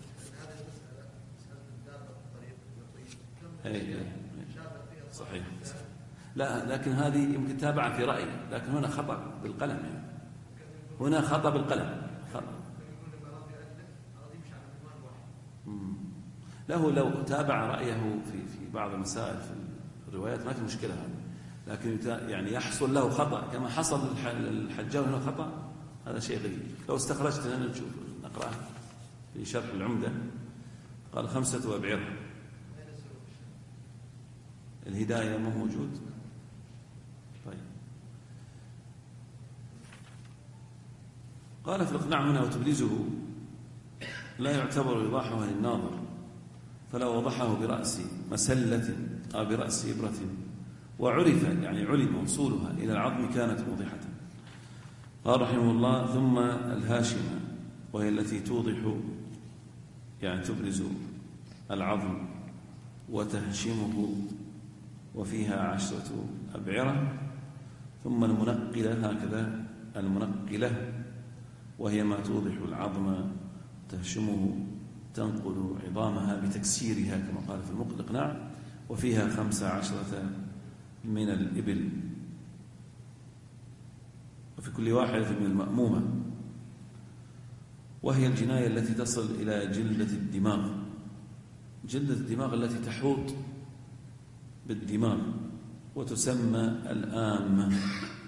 A: صحيح. لا لكن هذه يمكن تابعة في رأيه، لكن هنا خطأ بالقلم يعني. هنا خطأ بالقلم خطأ. له لو تابع رأيه في بعض المسائل في الروايات ما في مشكلة هذه، لكن يعني يحصل له خطأ كما حصل الحجاوي هنا خطأ، هذا شيء غريب. لو استخرجت لنا نشوف نقرأ في شرح العمدة. قال 5 أبعرة. الهداية ما موجود. طيب قال في الإقناع هنا وتبرزه لا يعتبر إيضاحها للناظر، فلو وضحه برأس مسلة أو برأس إبرة وعرف يعني علم وصولها إلى العظم كانت موضحة. قال رحمه الله: ثم الهاشمة وهي التي توضح يعني تبرز العظم وتهشمه وفيها 10 أبعرة. ثم المنقلة هكذا المنقلة وهي ما توضح العظم تهشمه تنقل عظامها بتكسيرها كما قال في الإقناع، وفيها 15 من الإبل، وفي كل واحدة من المأمومة، وهي الجناية التي تصل إلى جلدة الدماغ، جلدة الدماغ التي تحوط بالدماغ، وتسمى الآمة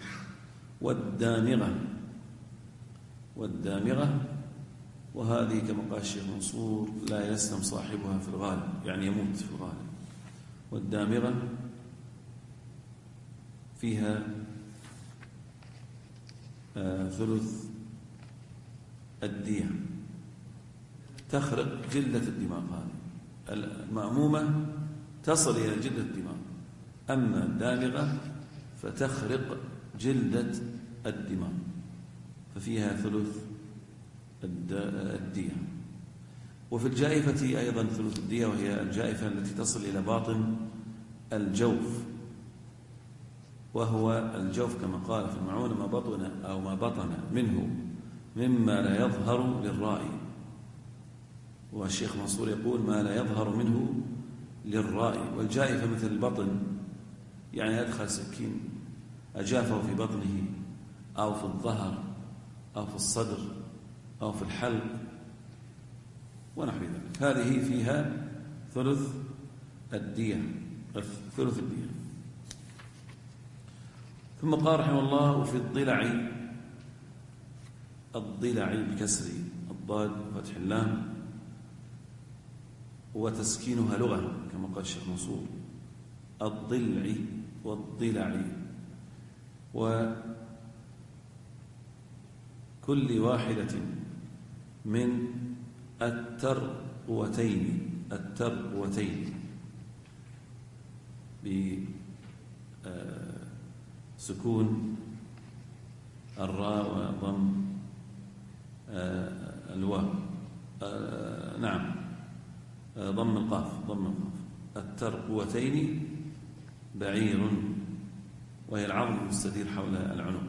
A: والدامغة، وهذه كما قال الشيخ منصور لا يسلم صاحبها في الغالب، يعني يموت في الغالب. والدامغة فيها 1/3 الدية، تخرق جلدة الدماغ. هذه المأمومة تصل إلى جلدة الدماغ، أما الدامغة فتخرق جلدة الدماغ، ففيها 1/3 الدية. وفي الجائفة أيضا 1/3 الدية، وهي الجائفة التي تصل إلى باطن الجوف، وهو الجوف كما قال في المعونة ما بطن منه مما لا يظهر للرائي. والشيخ منصور يقول ما لا يظهر منه للرائي. والجائفة مثل البطن، يعني يدخل سكين أجافه في بطنه أو في الظهر أو في الصدر أو في الحلق ونحو ذلك، هذه فيها 1/3 الدية. ثم قال رحمه الله: وفي الضلع بكسر الضاد وفتح اللام وتسكينها لغة كما قال الشيخ منصور، الضلع والضلع، وكل واحدة من الترقوتين بسكون الراء وضم الواو، نعم ضم القاف. الترقوتين بعير، وهي العظم المستدير حول العنق.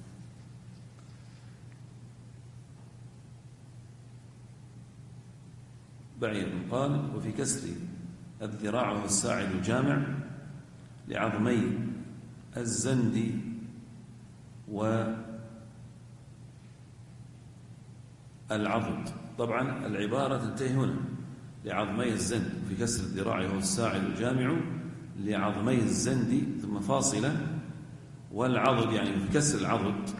A: بعير. قال: وفي كسر الذراع وهو الساعد الجامع لعظمي الزند والعضد. طبعا العبارة تنتهي هنا لعظمي الزند، وفي كسر الذراع وهو الساعد الجامع لعظمي الزند ثم فاصلة، والعضد يعني في كسر العضد،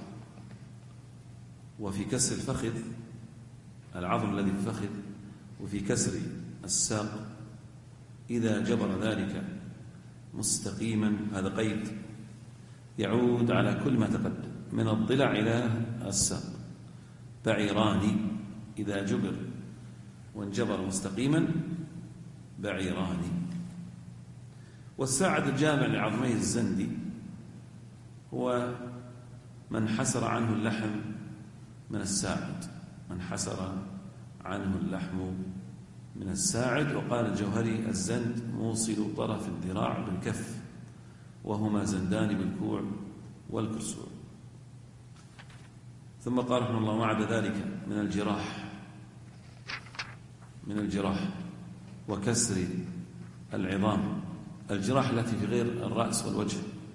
A: وفي كسر الفخذ العظم الذي في الفخذ، وفي كسر الساق إذا جبر ذلك مستقيما. هذا قيد يعود على كل ما تقدم من الضلع إلى الساق. بعيران إذا جبر وانجبر مستقيما بعيران. والساعد الجامع لعظمي الزند هو من حسر عنه اللحم من الساعد، من الساعد. وقال الجوهري: الزند موصل طرف الذراع بالكف، وهما زندان بالكوع والكرسوع. ثم قال رحمه الله: وعد ذلك من الجراح وكسر العظام. الجراح التي في غير الرأس والوجه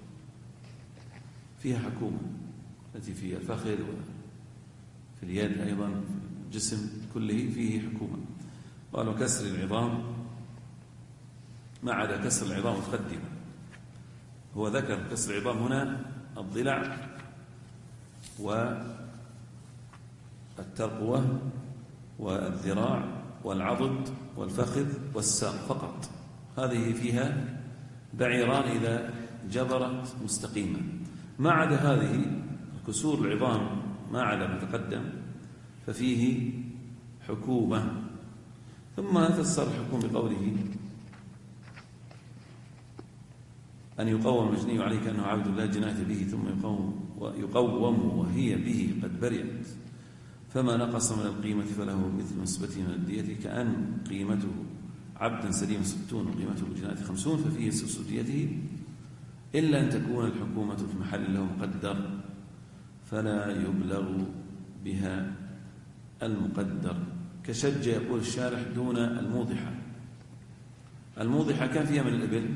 A: فيها حكومة، التي في الفخذ وفي اليد أيضا في الجسم كله فيه حكومة. قال: وكسر العظام، ما عدا كسر العظام متقدمة. هو ذكر كسر العظام هنا الضلع والترقوة والذراع والعضد والفخذ والساق فقط، هذه فيها بعيران إذا جبرت مستقيمة. ما عدا هذه كسور العظام، ما عدا ما تقدم ففيه حكومة. ثم فسر الحكومة بقوله أن يقوم المجني عليه كأنه عبد لا جناية به، ثم يقوم وهي به قد برئت، فما نقص من القيمة فله مثل نسبته من الدية، كأن قيمته عبدا سليم 60 وقيمته بالجناية 50، ففيه سدس ديته، إلا أن تكون الحكومة في محل له مقدر فلا يبلغ بها المقدر، كشج يقول الشارح دون الموضحة. الموضحة كان فيها من الإبل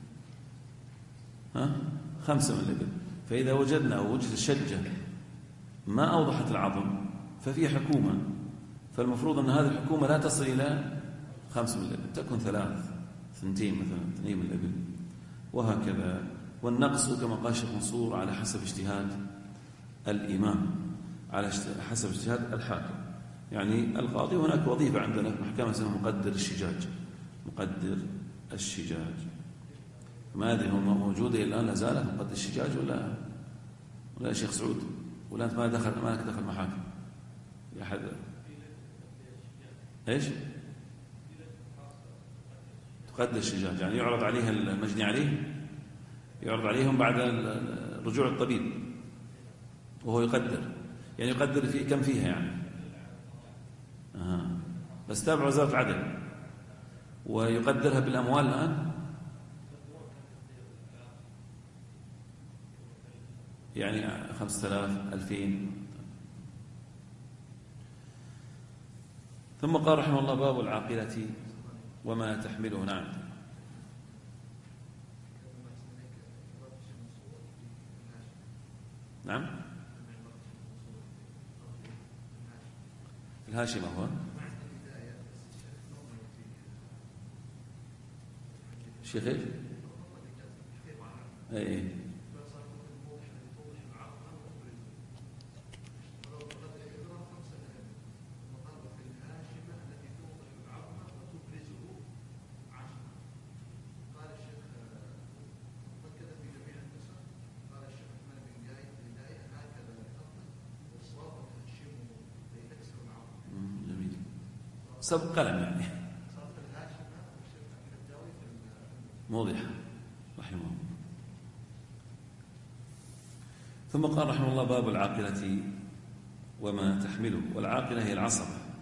A: 5 من الإبل، فإذا وجدنا أو وجد الشجة ما أوضحت العظم ففي حكومة، فالمفروض أن هذه الحكومة لا تصل إلى 5 من الإبل، تكون 3 2 مثلا 2 من الإبل وهكذا. والنقص كما قال الشيخ منصور على حسب اجتهاد الإمام، على حسب اجتهاد الحاكم. يعني القاضي هناك وظيفة عندنا في محكمة اسمها مقدر الشجاج، مقدر الشجاج، ما أدري هو موجودة الآن لا زالت مقدر الشجاج ولا يا شيخ سعود؟ ولا أنت ما لك دخل محاكم يا حد؟ إيش؟ تقدر الشجاج يعني يعرض عليها المجني عليه، يعرض عليهم بعد رجوع الطبيب وهو يقدر، يعني يقدر في كم فيها يعني بس تابع وزارة العدل ويقدرها بالأموال الآن، يعني 5000 2000. ثم قال رحمه الله باب العاقلة وما تحمله. نعم نعم الهاشم هو شيخ ايش؟ اي سبق قلم يعني موضح رحمه الله. ثم قال رحمه الله باب العاقلة وما تحمله. والعاقلة هي العصبة،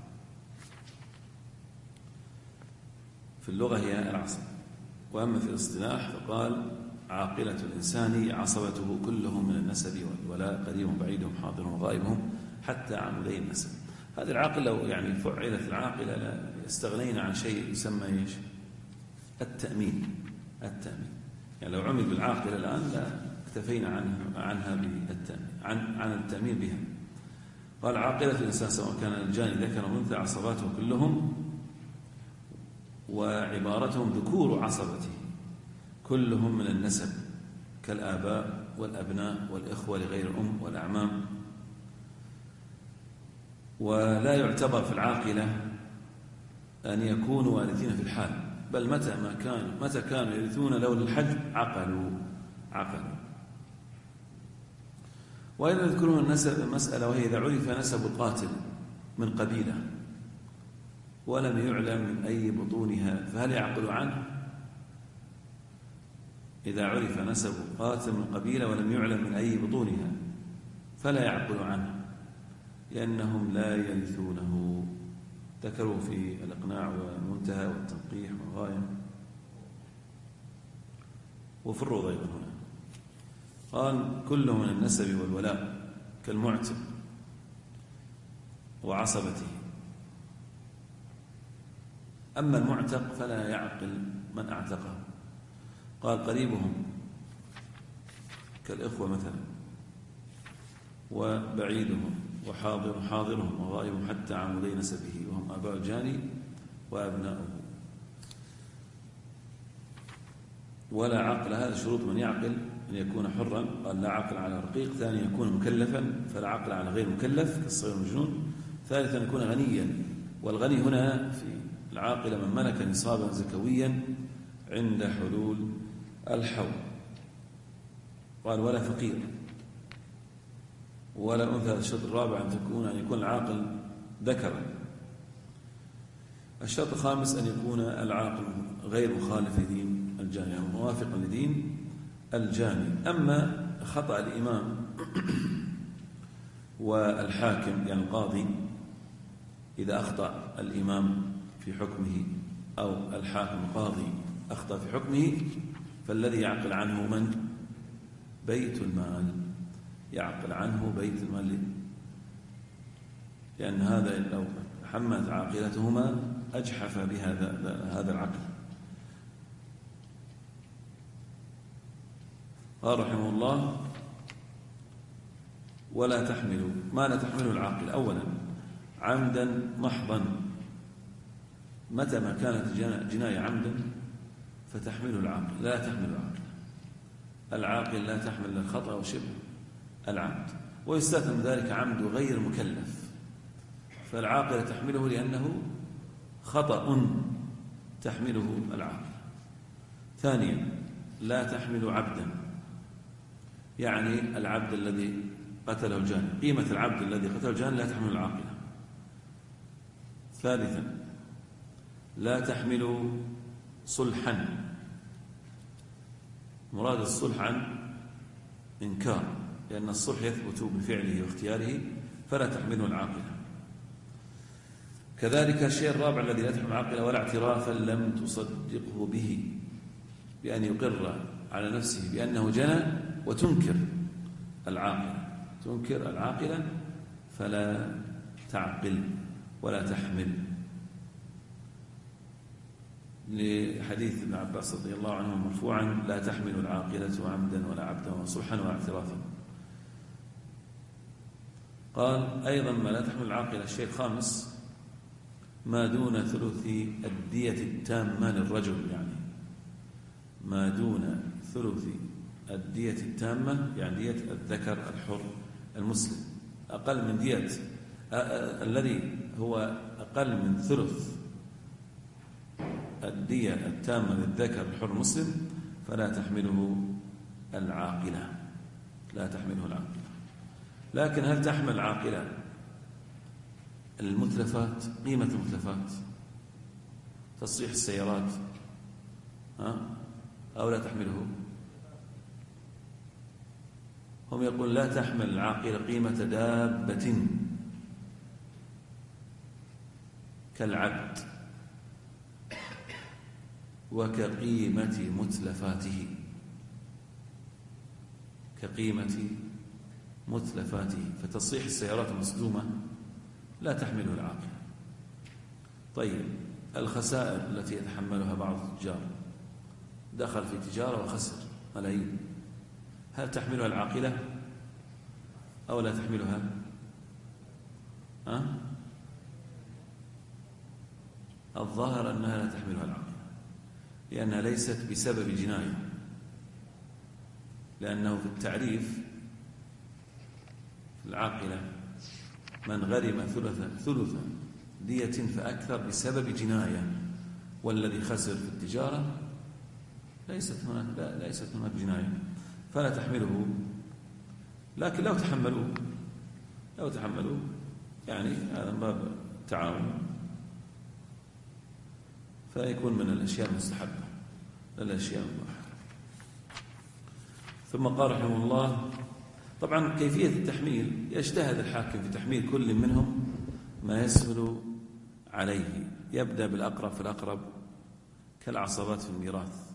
A: في اللغة هي العصبة، وأما في الاصطلاح فقال عاقلة الإنسان عصبته كلهم من النسب والولاء، قريبهم بعيدهم حاضرهم وغائبهم حتى عمودي النسب. هذه العاقلة لو يعني فعلت العاقلة لا استغنينا عن شيء يسمى ايش؟ التأمين. يعني لو عمل بالعاقلة الآن لا اكتفينا عنها بالتأمين، عن التأمين بها. قال عاقلة الإنسان سواء كان الجاني ذكر أو أنثى عصباته كلهم، وعبارتهم ذكور عصبته كلهم من النسب كالآباء والأبناء والإخوة لغير الأم والأعمام. ولا يعتبر في العاقلة أن يكونوا وارثين في الحال، بل متى كانوا يرثون لولا الحج عقلوا. وأيضا يذكرون المسألة وهي إذا عرف نسب القاتل من قبيلة ولم يعلم من أي بطونها فهل يعقل عنه؟ إذا عرف نسب القاتل من قبيلة ولم يعلم من أي بطونها فلا يعقل عنه، لأنهم لا يرثونه. ذكروا في الإقناع والمنتهى والتنقيح والغاية وفي الروض أيضا هنا. قال كله من النسب والولاء كالمعتق وعصبته. أما المعتق فلا يعقل من أعتقه. قال قريبهم كالإخوة مثلا، وبعيدهم وحاضرهم وغائبهم حتى عمودي نسبه وهم آباء الجاني وأبناؤه. ولا عقل، هذا شروط من يعقل أن يكون حرا. قال لا عقل على رقيق. ثانيا يكون مكلفا، فلا عقل على غير مكلف كالصغير المجنون. ثالثا يكون غنيا، والغني هنا في العاقلة من ملك نصابا زكويا عند حلول الحول. قال ولا فقير ولا أنثى. الشرط الرابع أن يكون العاقل ذكرا. الشرط الخامس أن يكون العاقل غير مخالف لدين الجاني، يعني موافقا لدين الجاني. أما خطأ الإمام والحاكم، يعني القاضي، إذا أخطأ الإمام في حكمه أو الحاكم القاضي أخطأ في حكمه، فالذي يعقل عنه من؟ بيت المال. يعقل عنه بيت المال، لأن هذا لو حمت عاقلتهما أجحف بهذا العقل. قال رحمه الله ولا تحمل ما لا تحمله العاقل. أولا عمدا محضا، متى ما كانت جناية عمدا فتحمله العاقل، لا تحمل العاقل. العاقل لا تحمل الخطأ وشبه العمد، ويستثنى من ذلك عمد غير مكلف، فالعاقل تحمله لأنه خطأ تحمله العاقل. ثانيا لا تحمل عبدا، يعني العبد الذي قتله الجاني، قيمة العبد الذي قتله الجاني لا تحمل العاقلة. ثالثا لا تحمل صلحا، مراد الصلح عن إنكار، لأن الصلح يثبت بفعله واختياره فلا تحمله العاقلة. كذلك الشيء الرابع الذي لا تحمل العاقلة ولا اعترافا لم تصدقه به، بأن يقر على نفسه بأنه جنى وتنكر العاقلة، تنكر العاقلة فلا تعقل ولا تحمل، لحديث ابن عباس رضي الله عنه مرفوعا لا تحمل العاقلة عمدا ولا عبدا وصلحا ولا اعترافا. قال أيضا ما لا تحمل العاقلة. الشيء الخامس ما دون ثلث الدية التامة للرجل، يعني ما دون ثلث الدية التامة، يعني دية الذكر الحر المسلم، أقل من دية الذي هو أقل من ثلث الدية التامة للذكر الحر المسلم فلا تحمله العاقلة، لا تحمله العاقلة. لكن هل تحمل العاقلة المتلفات، قيمة المتلفات، تصريح السيارات، أو لا تحمله؟ هم يقول لا تحمل العاقلة قيمة دابة كالعبد وكقيمة متلفاته، كقيمة متلفاته. فتصريح السيارات المصدومة لا تحمله العاقل. طيب الخسائر التي يتحملها بعض التجار، دخل في تجارة وخسر ملايين، هل تحملها العاقلة أو لا تحملها؟ الظاهر أنها لا تحملها العاقلة، لأنها ليست بسبب جناية، لأنه في التعريف في العاقلة من غرم ثلث دية فأكثر بسبب جناية، والذي خسر في التجارة ليست هناك جناية فلا تحمله. لكن لو تحملوا يعني هذا من باب التعاون، فيكون من الأشياء المستحبة لا الأشياء المباحة. ثم قال رحمه الله طبعا كيفية التحميل يجتهد الحاكم في تحميل كل منهم ما يسهل عليه. يبدأ بالأقرب فالأقرب كالعصبات في الميراث،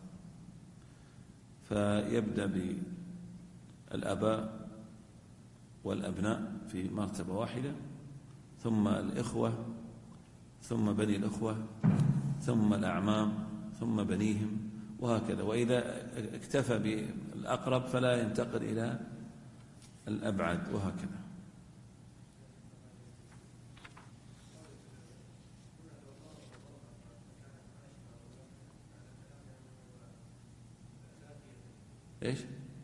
A: فيبدأ بالآباء والأبناء في مرتبة واحدة، ثم الإخوة، ثم بني الإخوة، ثم الأعمام، ثم بنيهم، وهكذا. وإذا اكتفى بالأقرب فلا ينتقل إلى الأبعد، وهكذا. إيش؟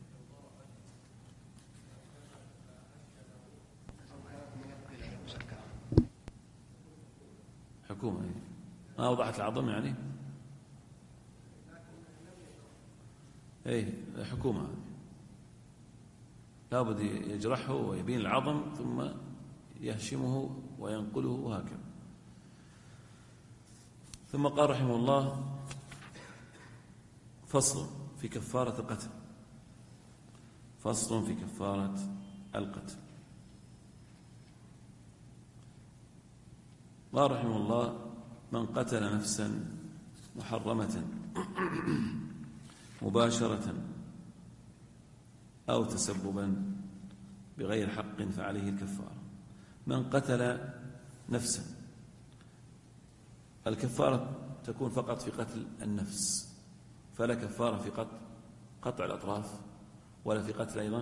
A: حكومة ما وضعت العظم يعني؟ حكومة لابد يجرحه ويبين العظم ثم يهشمه وينقله وهكذا. ثم قال رحمه الله: فصل في كفارة القتل. فصل في كفارة القتل. قال رحمه الله: من قتل نفسا محرمة مباشرة أو تسببا بغير حق فعليه الكفارة. من قتل نفسا، الكفارة تكون فقط في قتل النفس، فلا كفارة في قطع الأطراف، ولا في قتل أيضا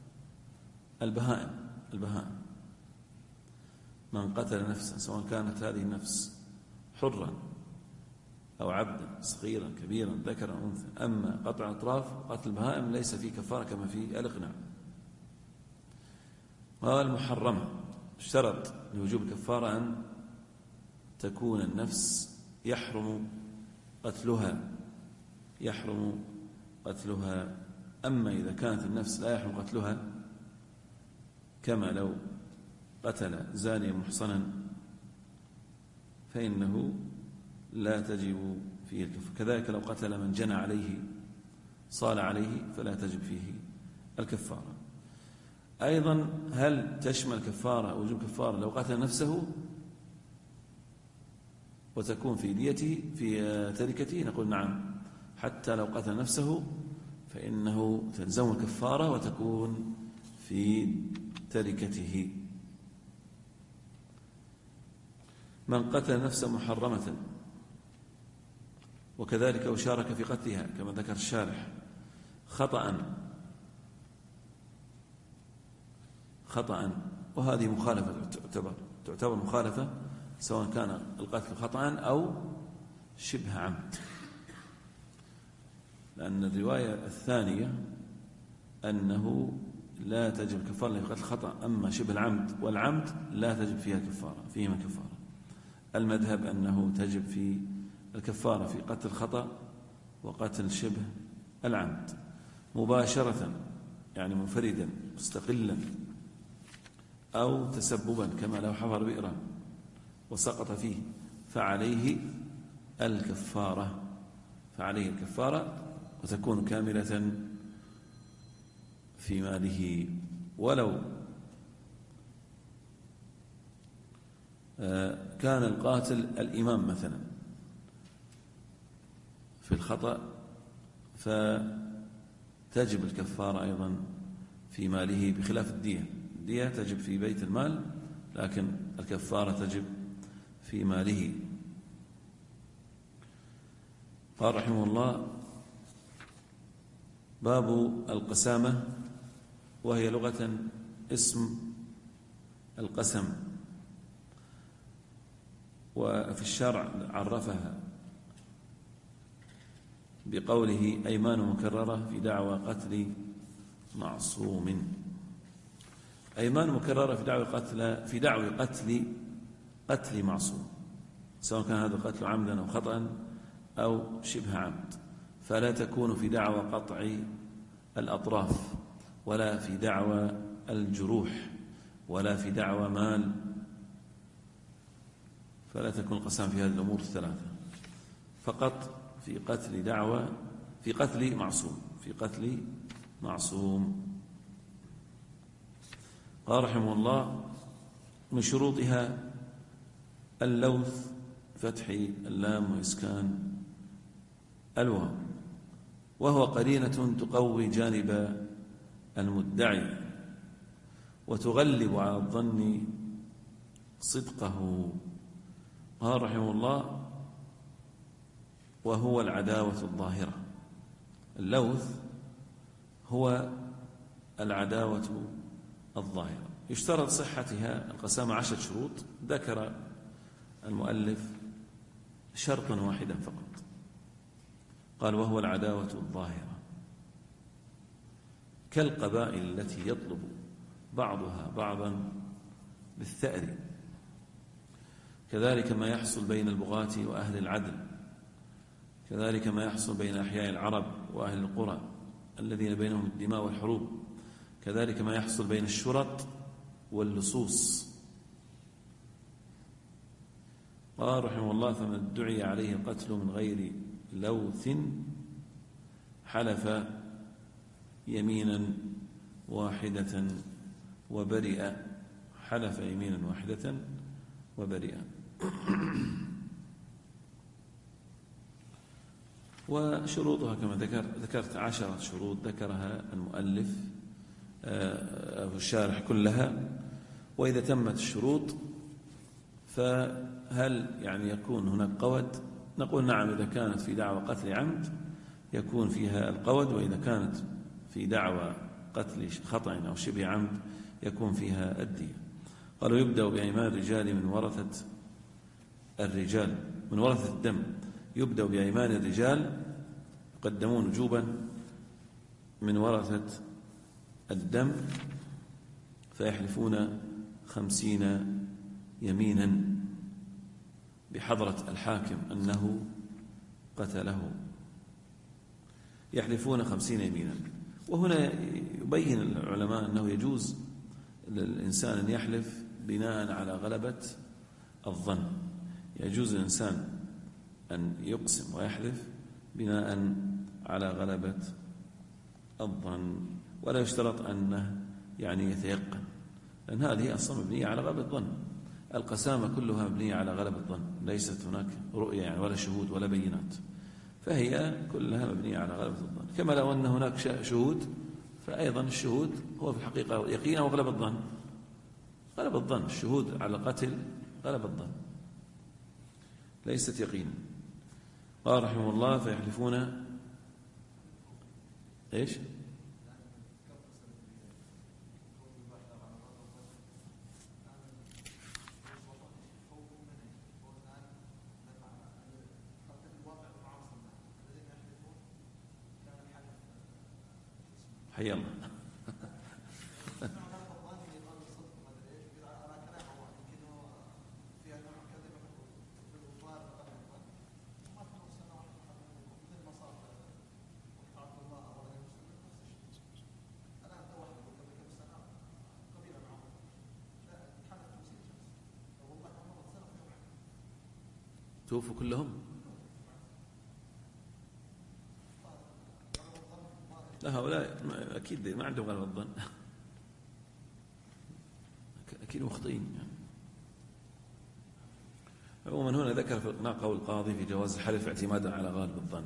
A: البهائم. من قتل نفسا سواء كانت هذه النفس حرا أو عبدا، صغيرا كبيرا، ذكرا أو أنثى. أما قطع الأطراف وقتل البهائم ليس فيه كفارة كما في الإقناع. قال: محرمة، اشترط لوجوب الكفارة أن تكون النفس يحرم قتلها. أما إذا كانت النفس لا يحرم قتلها، كما لو قتل زانيا محصنا، فإنه لا تجب فيه الكفارة. كذلك لو قتل من جنى عليه صال عليه فلا تجب فيه الكفارة. أيضا هل تشمل كفارة وجوب كفارة لو قتل نفسه وتكون في ديته في تركته؟ نقول نعم، حتى لو قتل نفسه فإنه تلزم الكفارة وتكون في تركته. من قتل نفسا محرمة وكذلك أشارك في قتلها كما ذكر الشارح خطأ، وهذه مخالفة تعتبر مخالفة، سواء كان القتل خطأ أو شبه عمد، لأن الرواية الثانية أنه لا تجب كفارة في قتل الخطأ، أما شبه العمد والعمد لا تجب فيها كفارة، فيهما كفارة. المذهب أنه تجب في الكفارة في قتل الخطأ وقتل شبه العمد مباشرة، يعني منفردا مستقلا، أو تسببا كما لو حفر بئرا وسقط فيه فعليه الكفارة وتكون كاملة في ماله. ولو كان القاتل الإمام مثلا في الخطأ فتجب الكفارة أيضا في ماله، بخلاف الدية تجب في بيت المال، لكن الكفارة تجب في ماله. قال رحمه الله: باب القسامة، وهي لغة اسم القسم، وفي الشرع عرفها بقوله: أيمان مكررة في دعوى قتل معصوم. أيمان مكررة في دعوى قتل معصوم، سواء كان هذا القتل عمدا أو خطأ أو شبه عمد، فلا تكون في دعوى قطع الأطراف، ولا في دعوى الجروح، ولا في دعوى مال، فلا تكون القسام في هذه الأمور الثلاثة، فقط في قتل معصوم. قال رحمه الله: من شروطها اللوث، فتح اللام وإسكان الواو، وهو قرينة تقوي جانب المدعي وتغلب على الظن صدقه. قال رحمه الله: وهو العداوة الظاهرة. اللوث هو العداوة الظاهرة. يشترط صحتها القسامة 10 شروط، ذكر المؤلف شرطا واحدا فقط، قال: وهو العداوة الظاهرة، كالقبائل التي يطلب بعضها بعضا بالثأر، كذلك ما يحصل بين البغاة وأهل العدل، كذلك ما يحصل بين أحياء العرب وأهل القرى، الذين بينهم الدماء والحروب، كذلك ما يحصل بين الشرط واللصوص. قال رحمه الله: فمن ادعي عليه القتل من غير لوث حلف يمينا واحدة وبرئ. حلف يمينا واحدة وبرئ. وشروطها كما ذكرت 10 شروط ذكرها المؤلف أو الشارح كلها. وإذا تمت الشروط فهل يعني يكون هناك قود؟ نقول نعم، إذا كانت في دعوى قتل عمد يكون فيها القود، وإذا كانت في دعوى قتل خطأ أو شبه عمد يكون فيها الدية. قالوا: يبدأ بأيمان الرجال من ورثة الرجال، من ورثة الدم. يبدأ بأيمان الرجال يقدمون وجوبا من ورثة الدم، فيحلفون 50 يمينا بحضرة الحاكم أنه قتله. يحلفون 50 يمينا. وهنا يبين العلماء أنه يجوز للإنسان أن يحلف بناء على غلبة الظن. يجوز للإنسان أن يقسم ويحلف بناء على غلبة الظن، ولا يشترط أنه يعني يتيقن، لأن هذه أصلا مبنية على غلبة الظن. القسامة كلها مبنية على غلبة الظن، ليست هناك رؤية يعني ولا شهود ولا بينات، فهي كلها مبنية على غلبة الظن. كما لو أن هناك شهود، فأيضا الشهود هو في الحقيقة يقين أو غلبة الظن. غلبة الظن، الشهود على قتل غلبة الظن، ليست يقينا. قال رحمه الله: فيحلفون إيش؟ حي الله. توفوا كلهم؟ لا، هؤلاء أكيد ما عندهم غلبة الظن، أكيد مخطئين يعني. عموما هنا ذكر في إقناع قول القاضي في جواز الحلف اعتمادا على غالب الظن.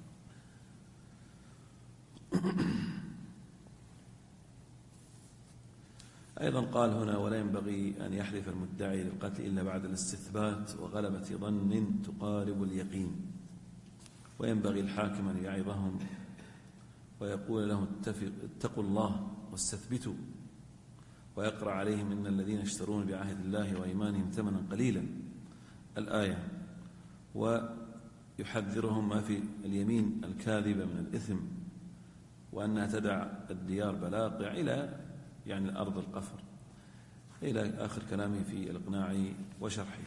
A: أيضا قال هنا: ولا ينبغي أن يحلف المدعي للقتل إلا بعد الاستثبات وغلبة ظن تقارب اليقين. وينبغي الحاكم أن يعظهم ويقول لهم: اتقوا الله واستثبتوا، ويقرأ عليهم: إن الذين يشترون بعهد الله وإيمانهم ثمنا قليلا، الآية. ويحذرهم ما في اليمين الكاذبة من الإثم، وأنها تدع الديار بلاقع إلى يعني الأرض القفر، إلى آخر كلامه في الإقناع وشرحه.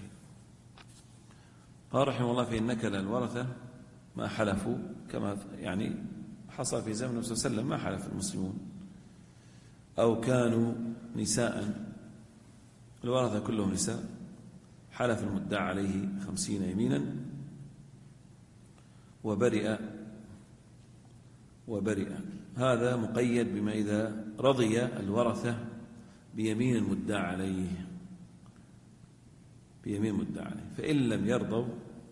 A: قال رحمه الله: فإن نكل الورثة ما حلفوا، كما يعني حصل في زمن النبي صلى الله عليه وسلم، ما حلف المسلمون، أو كانوا نساء، الورثة كلهم نساء، حلف المدعى عليه 50 يمينا وبرئ. هذا مقيد بما إذا رضي الورثة بيمين المدعى عليه، فإن لم يرضوا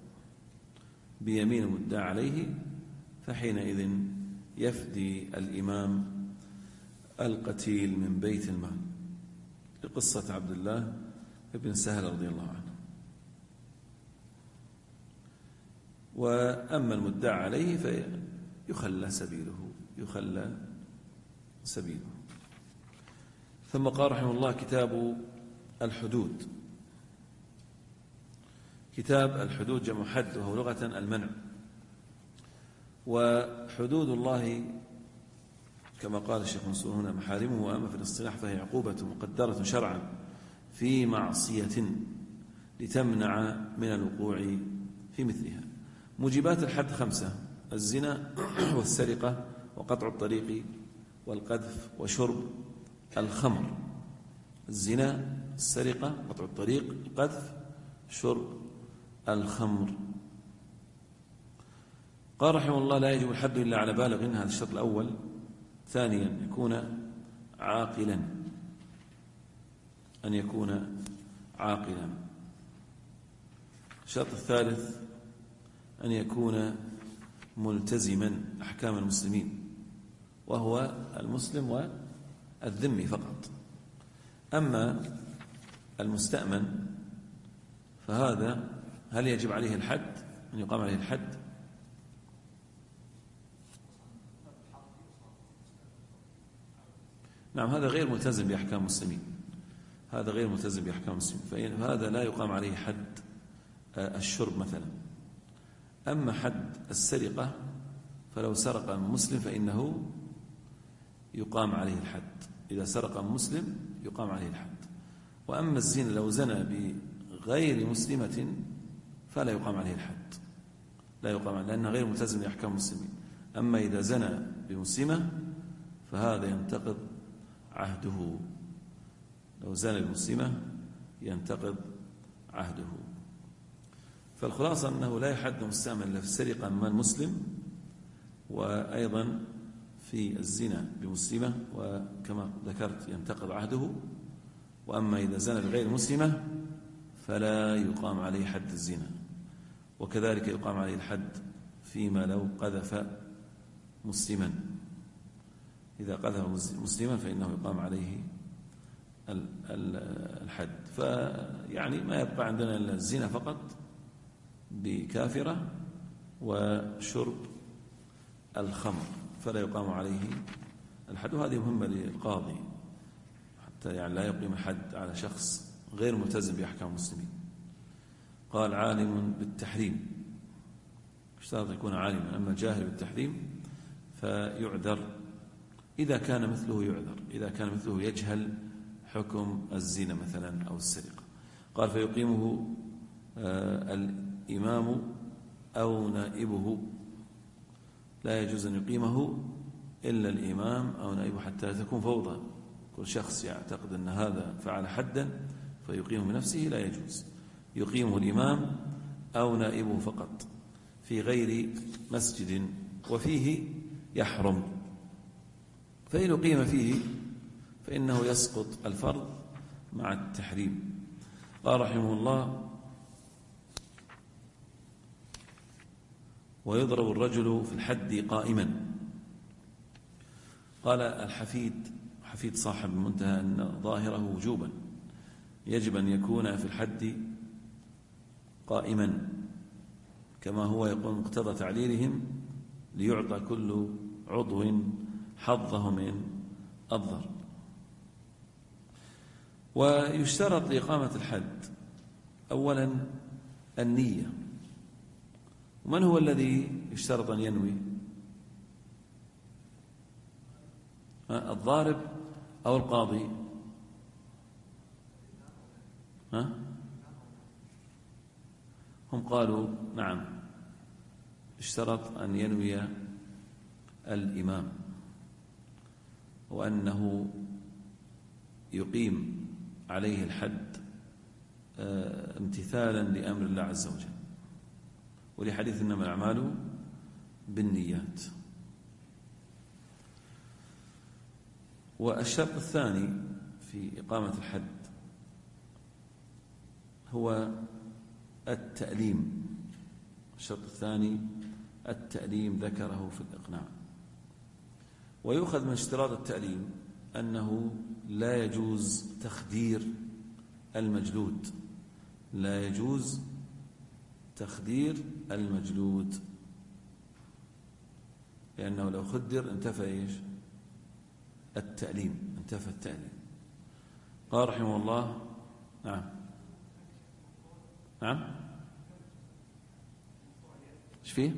A: بيمين المدعى عليه فحينئذ يفدي الإمام القتيل من بيت المال، لقصة عبد الله بن سهل رضي الله عنه. وأما المدعى عليه فيخلى سبيله. ثم قال رحمه الله: كتاب الحدود. كتاب الحدود جمع حد، وهو لغة المنع. وحدود الله كما قال الشيخ منصور هنا: محارمه، وأما في الاصطلاح فهي عقوبة مقدرة شرعا في معصية لتمنع من الوقوع في مثلها. موجبات الحد 5: الزنا والسرقة وقطع الطريق والقذف وشرب الخمر. الزنا، السرقة، قطع الطريق، القذف، شرب الخمر. قال رحمه الله: لا يجب الحد إلا على بالغ، هذا الشرط الأول. ثانيا يكون عاقلا، أن يكون عاقلا. الشرط الثالث أن يكون ملتزما أحكام المسلمين، وهو المسلم والذمي فقط. أما المستأمن فهذا هل يجب عليه الحد، أن يقام عليه الحد؟ نعم، هذا غير ملتزم بأحكام المسلمين، هذا غير ملتزم بأحكام المسلمين، فهذا لا يقام عليه حد الشرب مثلا. أما حد السرقة فلو سرق مسلم فإنه يقام عليه الحد، إذا سرق مسلم يقام عليه الحد. وأما الزنا لو زنى بغير مسلمة فلا يقام عليه الحد، لا يقام عليه، لأنه غير ملتزم بأحكام المسلمين. أما إذا زنى بمسلمة فهذا ينتقض عهده، لو زنى بمسلمة ينتقض عهده. فالخلاصة أنه لا يحد مستعمل إلا في السرقة من المسلم، وأيضا في الزنا بمسلمة، وكما ذكرت ينتقض عهده. وأما إذا زنى بغير مسلمة فلا يقام عليه حد الزنا، وكذلك يقام عليه الحد فيما لو قذف مسلما، إذا قذف مسلما فإنه يقام عليه الحد. فيعني ما يبقى عندنا إلا الزنا فقط بكافرة وشرب الخمر، فلا يقام عليه الحد. وهذه مهمة للقاضي حتى يعني لا يقيم الحد على شخص غير ملتزم بأحكام المسلمين. قال: عالم بالتحريم، اشترط يكون عالما. أما جاهل بالتحريم فيعذر إذا كان مثله يعذر، إذا كان مثله يجهل حكم الزنا مثلا أو السرقة. قال: فيقيمه الإمام أو نائبه، لا يجوز أن يقيمه إلا الإمام أو نائبه حتى تكون فوضى. كل شخص يعتقد أن هذا فعل حدا فيقيمه بنفسه لا يجوز، يقيمه الإمام أو نائبه فقط في غير مسجد وفيه يحرم. فإن أقيم فيه فإنه يسقط الفرض مع التحريم. قال رحمه الله: ويضرب الرجل في الحد قائما. قال حفيد صاحب المنتهى أن ظاهره وجوبا، يجب أن يكون في الحد قائما كما هو يقول مقتضى تعليلهم: ليعطى كل عضو حظه من الضرب. ويشترط لإقامة الحد أولا النية. ومن هو الذي يشترط أن ينوي؟ الضارب أو القاضي؟ هم قالوا نعم، اشترط أن ينوي الإمام، وأنه يقيم عليه الحد امتثالا لأمر الله عز وجل، ولحديث إنما الأعمال بالنيات. والشرط الثاني في إقامة الحد هو التأليم. الشرط الثاني التأليم، ذكره في الإقناع. ويؤخذ من اشتراط التأليم أنه لا يجوز تخدير المجلود، لا يجوز تخدير المجلود، لأنه لو خدر انتفى إيش؟ التأليم، انتفى التأليم. قال رحمه الله: نعم نعم، ايش فيه؟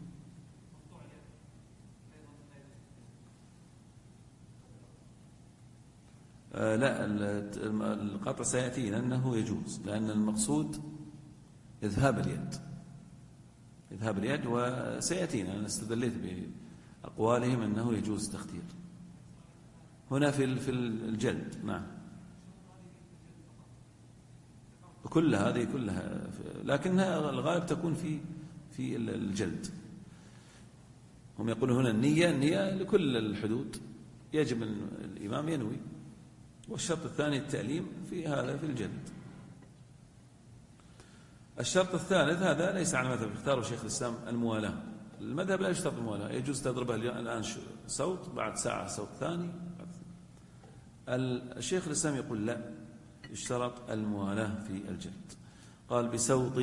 A: لا، القطع سيأتينا أنه يجوز، لأن المقصود إذهاب اليد، إذهاب اليد. وسيأتينا، أنا استدليت أقوالهم أنه يجوز تختير هنا في الجلد. نعم، كل هذه كلها، لكنها الغالب تكون في الجلد. هم يقولون هنا النية لكل الحدود، يجب أن الإمام ينوي. والشرط الثاني التأليم في هذا في الجلد. الشرط الثالث هذا ليس على مذهب اختاره شيخ الإسلام، الموالاة. المذهب لا يشترط الموالاة، يجوز تضربه الآن صوت، بعد ساعة صوت ثاني. الشيخ الإسلام يقول لا، يشترط الموالاة في الجلد. قال بسوط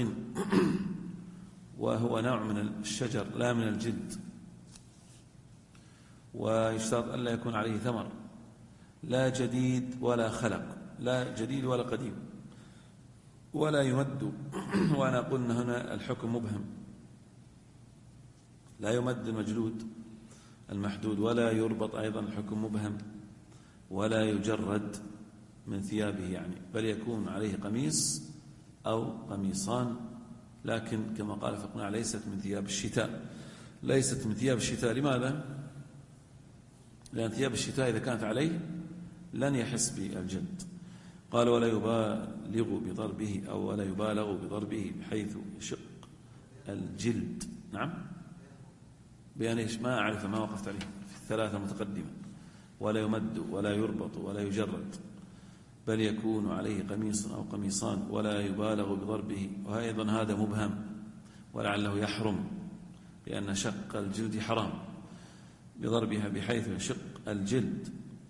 A: وهو نوع من الشجر لا من الجلد، ويشترط ألا يكون عليه ثمر، لا جديد ولا خلق، لا جديد ولا قديم، ولا يمد. وأنا قلنا هنا الحكم مبهم، لا يمد المجلود المحدود، ولا يربط أيضا الحكم مبهم، ولا يجرد من ثيابه يعني، بل يكون عليه قميص أو قميصان. لكن كما قال فقنا ليست من ثياب الشتاء، ليست من ثياب الشتاء. لماذا؟ لأن ثياب الشتاء إذا كانت عليه لن يحس بالجلد. قال ولا يبالغ بضربه، أو ولا يبالغ بضربه بحيث يشق الجلد. نعم، بيان إيش؟ ما أعرف، ما وقفت عليه في الثلاثة متقدمة. ولا يمد ولا يربط ولا يجرد، بل يكون عليه قميص أو قميصان، ولا يبالغ بضربه. وأيضا هذا مبهم، ولعله يحرم، لأن شق الجلد حرام بضربها بحيث يشق الجلد.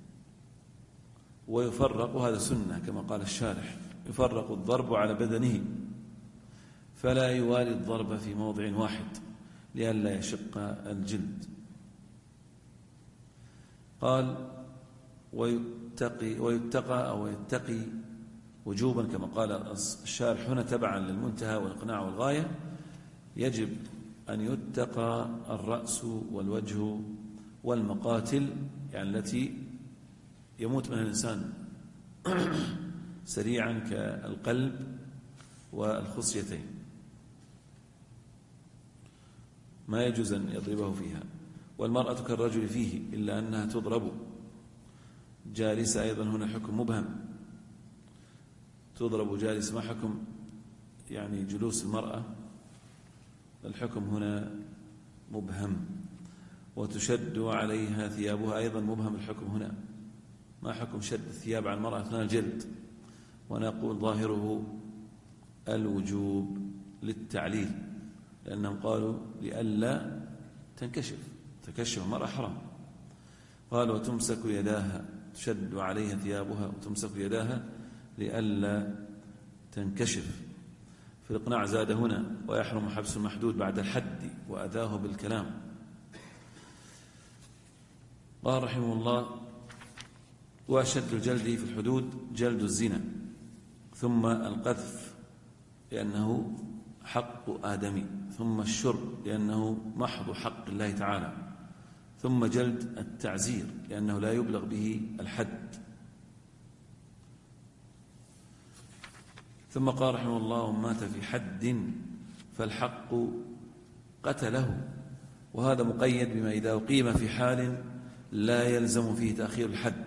A: ويفرق، هذا سنة كما قال الشارح، يفرق الضرب على بدنه، فلا يوالي الضرب في موضع واحد لئلا يشق الجلد. قال ويتقى أو يتقي وجوبا كما قال الشارح هنا تبعا للمنتهى والإقناع والغاية. يجب أن يتقى الرأس والوجه والمقاتل، يعني التي يموت منها الإنسان سريعا كالقلب والخصيتين، ما يجوز أن يضربه فيها. والمرأة كالرجل فيه، إلا أنها تضرب جالسة. أيضا هنا حكم مبهم، تضرب جالسة. ما حكم يعني جلوس المرأة؟ الحكم هنا مبهم. وتشد عليها ثيابها، أيضا مبهم الحكم هنا. ما حكم شد الثياب على المرأة أثناء الجلد؟ ونقول ظاهره الوجوب للتعليل، لأنهم قالوا لئلا تنكشف، تكشف المرأة حرام. قال وتمسك يداها، تشد عليها ثيابها وتمسك يداها لئلا تنكشف. في الإقناع زاد هنا ويحرم حبس المحدود بعد الحد وأذاه بالكلام. قال رحمه الله وأشد الجلد في الحدود جلد الزنا، ثم القذف لأنه حق آدمي، ثم الشرب لأنه محض حق الله تعالى، ثم جلد التعزير لأنه لا يبلغ به الحد. ثم قال رحمه الله ومات في حد فالحق قتله. وهذا مقيد بما إذا أقيم في حال لا يلزم فيه تأخير الحد.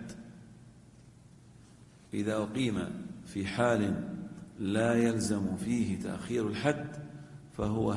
A: إذا أقيم في حال لا يلزم فيه تأخير الحد فهو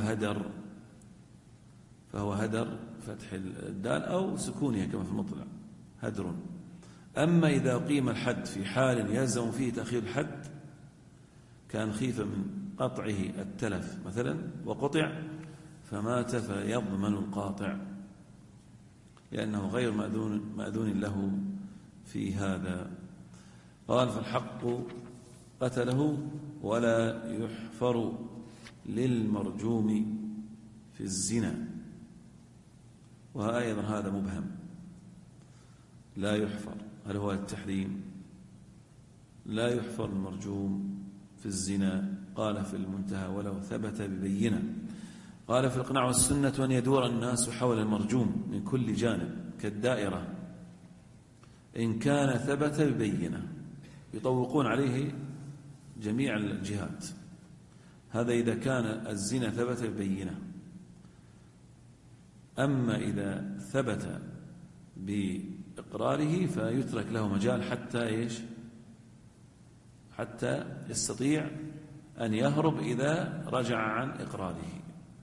A: هدر فتح الدال أو سكونها كما في المطلع، هدر. أما إذا أقيم الحد في حال يلزم فيه تأخير الحد، كان خيف من قطعه التلف مثلا وقطع فمات فيضمن القاطع، لأنه غير مأذون له في هذا. قال فالحق قتله ولا يحفر للمرجوم في الزنا. وأيضا هذا مبهم، لا يحفر، هل هو التحريم؟ لا يحفر المرجوم في الزنا. قال في المنتهى ولو ثبت ببينة. قال في الإقناع والسنة أن يدور الناس حول المرجوم من كل جانب كالدائرة إن كان ثبت ببينة، يطوقون عليه جميع الجهات. هذا إذا كان الزنا ثبت ببينة. أما إذا ثبت بإقراره فيترك له مجال حتى يستطيع أن يهرب إذا رجع عن إقراره،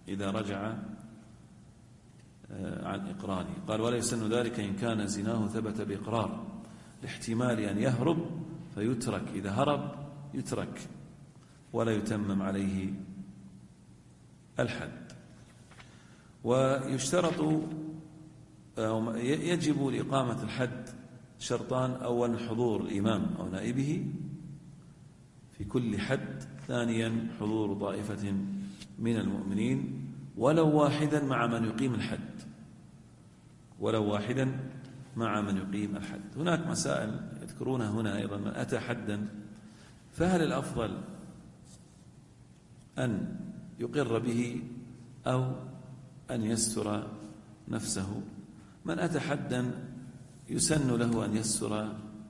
A: قال ولا يسن ذلك إن كان زناه ثبت بإقرار، لاحتمال أن يهرب فيترك، إذا هرب يترك ولا يتمم عليه الحد. ويشترط يجب لإقامة الحد شرطان: أولا حضور الإمام أو نائبه في كل حد، ثانيا حضور طائفة من المؤمنين ولو واحدا مع من يقيم الحد. هناك مسائل يذكرونها هنا أيضا: من أتى حدا فهل الأفضل أن يقر به أو أن يستر نفسه؟ من أتى حدا يسن له أن يستر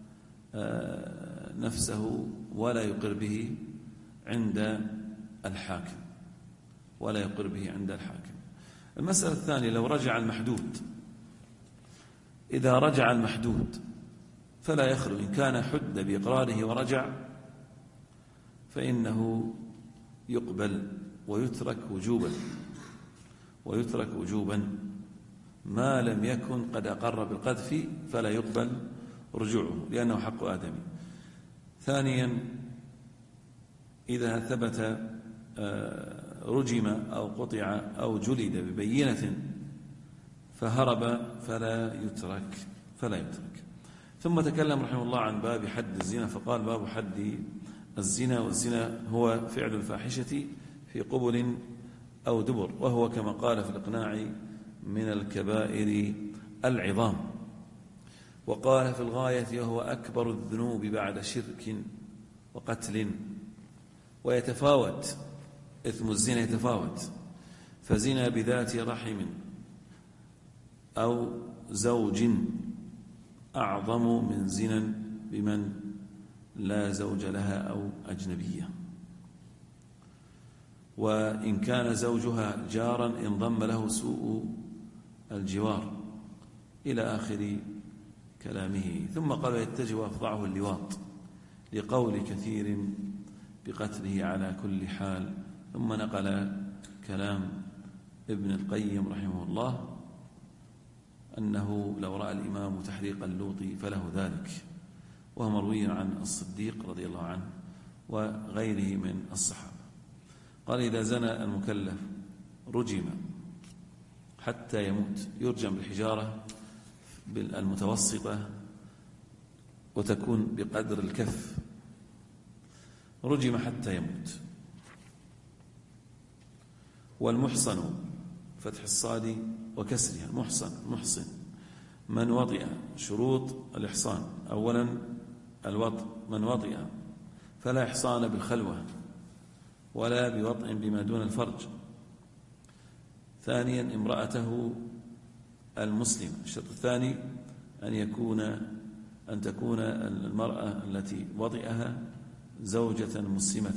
A: نفسه ولا يقر به عند الحاكم. المسألة الثانية: لو رجع المحدود، إذا رجع المحدود فلا يخلو، إن كان حد بإقراره ورجع فإنه يقبل ويترك وجوبا ما لم يكن قد أقر بالقذف، فلا يقبل رجوعه لأنه حق آدمي. ثانيا: إذا ثبت رجم أو قطع أو جلد ببينة فهرب فلا يترك. ثم تكلم رحمه الله عن باب حد الزنا، فقال: باب حد الزنا. والزنا هو فعل الفاحشة في قبل أو دبر، وهو كما قال في الإقناع من الكبائر العظام. وقال في الغاية: وهو أكبر الذنوب بعد شرك وقتل. ويتفاوت إثم الزنا، يتفاوت، فزنا بذات رحم أو زوج أعظم من زنا بمن لا زوج لها أو أجنبية. وإن كان زوجها جارا انضم له سوء الجوار، إلى آخر كلامه. ثم قال: يتجه وأفضعه اللواط، لقول كثير بقتله على كل حال. ثم نقل كلام ابن القيم رحمه الله أنه لو رأى الإمام تحريق اللوط فله ذلك، وهو مروي عن الصديق رضي الله عنه وغيره من الصحابة. قال: إذا زنى المكلف رجم حتى يموت، يرجم بالحجارة المتوسطة وتكون بقدر الكف، رجم حتى يموت. والمحصن فتح الصاد وكسرها، المحصن من وطئ. شروط الإحصان: أولا الوطء، من وطئ فلا إحصان بالخلوة ولا بوطء بما دون الفرج. ثانيا امرأته المسلمة. الشرط الثاني أن تكون المرأة التي وطئها زوجة مسلمة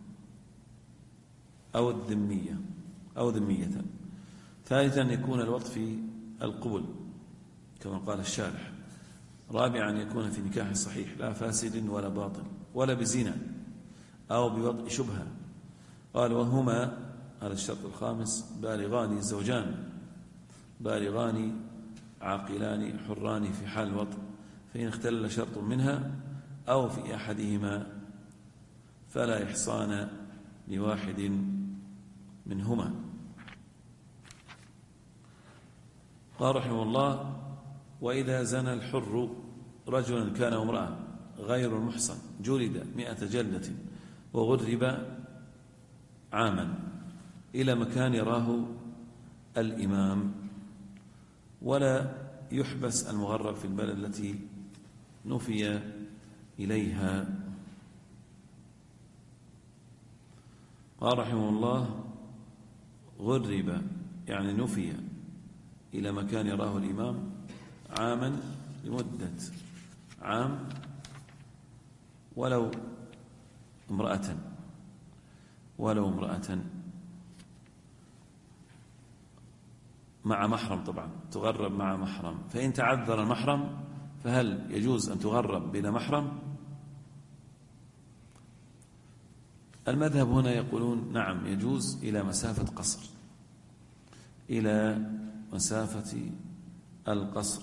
A: أو ذمية. ثالثا أن يكون الوطء في القبل كما قال الشارح. رابعا أن يكون في نكاح صحيح لا فاسد ولا باطل ولا بزنا أو بوطء شبهة. قال: وهما، هذا الشرط الخامس، بالغان الزوجان، بالغان عاقلان حران في حال الوطء، فإن اختل شرط منها أو في أحدهما فلا إحصان لواحد منهما. قال رحمه الله: وإذا زنى الحر رجلا كان امرأة غير المحصن جلد 100 جلدة وغرب عاما إلى مكان يراه الإمام، ولا يحبس المغرب في البلد التي نفي إليها. قال رحمه الله: غرب يعني نفي إلى مكان يراه الإمام عاما، لمدة عام، ولو امرأة مع محرم طبعا، تغرب مع محرم. فإن تعذر المحرم فهل يجوز أن تغرب بلا محرم؟ المذهب هنا يقولون نعم يجوز إلى مسافة قصر، إلى مسافة القصر.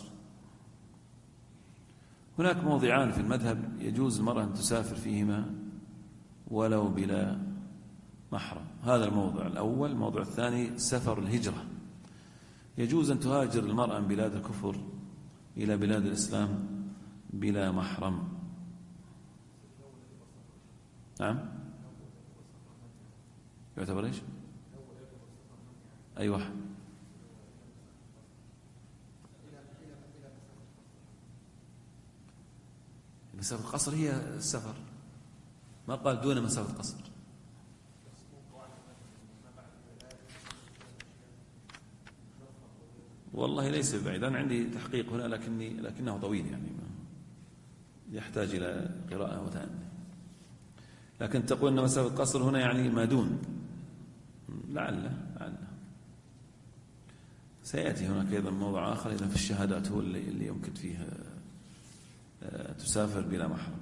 A: هناك موضعان في المذهب يجوز المرأة أن تسافر فيهما ولو بلا محرم. هذا الموضع الأول. الموضع الثاني سفر الهجرة، يجوز أن تهاجر المرأة من بلاد الكفر إلى بلاد الإسلام بلا محرم. نعم يعتبر إيش؟ أي واحد؟ مسافة القصر هي السفر، ما قال دون مسافة قصر. والله ليس بعيد، أنا عندي تحقيق هنا لكنه طويل، يعني يحتاج إلى قراءة وتأمل. لكن تقول أن مسافة قصر هنا يعني ما دون، لعل سيأتي هناك أيضا موضوع آخر إذا في الشهادات هو اللي يمكن فيه تسافر بلا محرم.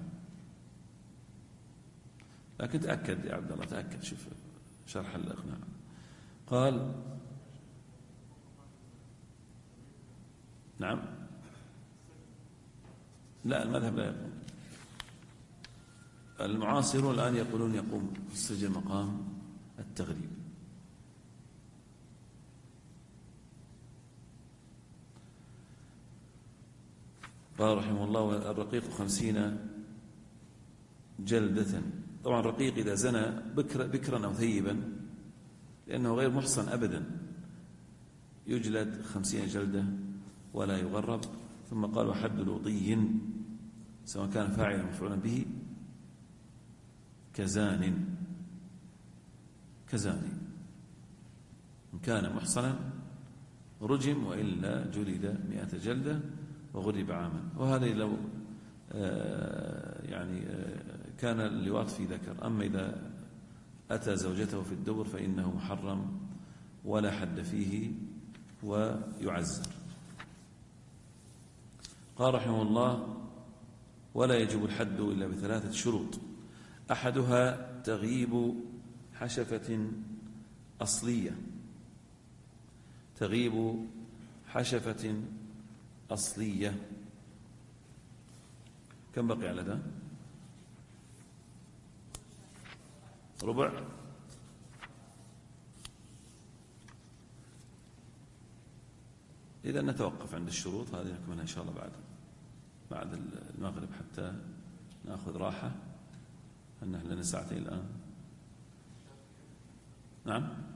A: لكن تأكد يا عبد الله، تأكد، شوف شرح الإقناع. قال نعم، لا المذهب لا يقوم. المعاصرون الآن يقولون يقوم في السجن مقام التغريب. قال رحمه الله الرقيق 50 جلدة. طبعا الرقيق إذا زنى بكرا أو ثيبا لأنه غير محصن أبدا يجلد 50 جلدة ولا يغرب. ثم قال وحد لوطي سواء كان فاعلا مفعولا به كزاني إن كان محصنا رجم وإلا جلد 100 جلدة وغرب عاما. وهذا لو كان اللواط في ذكر. أما إذا أتى زوجته في الدبر فإنه محرم ولا حد فيه ويعزر. قال رحمه الله ولا يجب الحد إلا ب3 شروط. أحدها تغييب حشفة أصلية. تغييب حشفة أصلية. كم بقي على ذا؟ ربع. إذا نتوقف عند الشروط هذه، نكملها إن شاء الله بعد المغرب حتى نأخذ راحة. هل نحن لنا ساعتين الآن؟ نعم.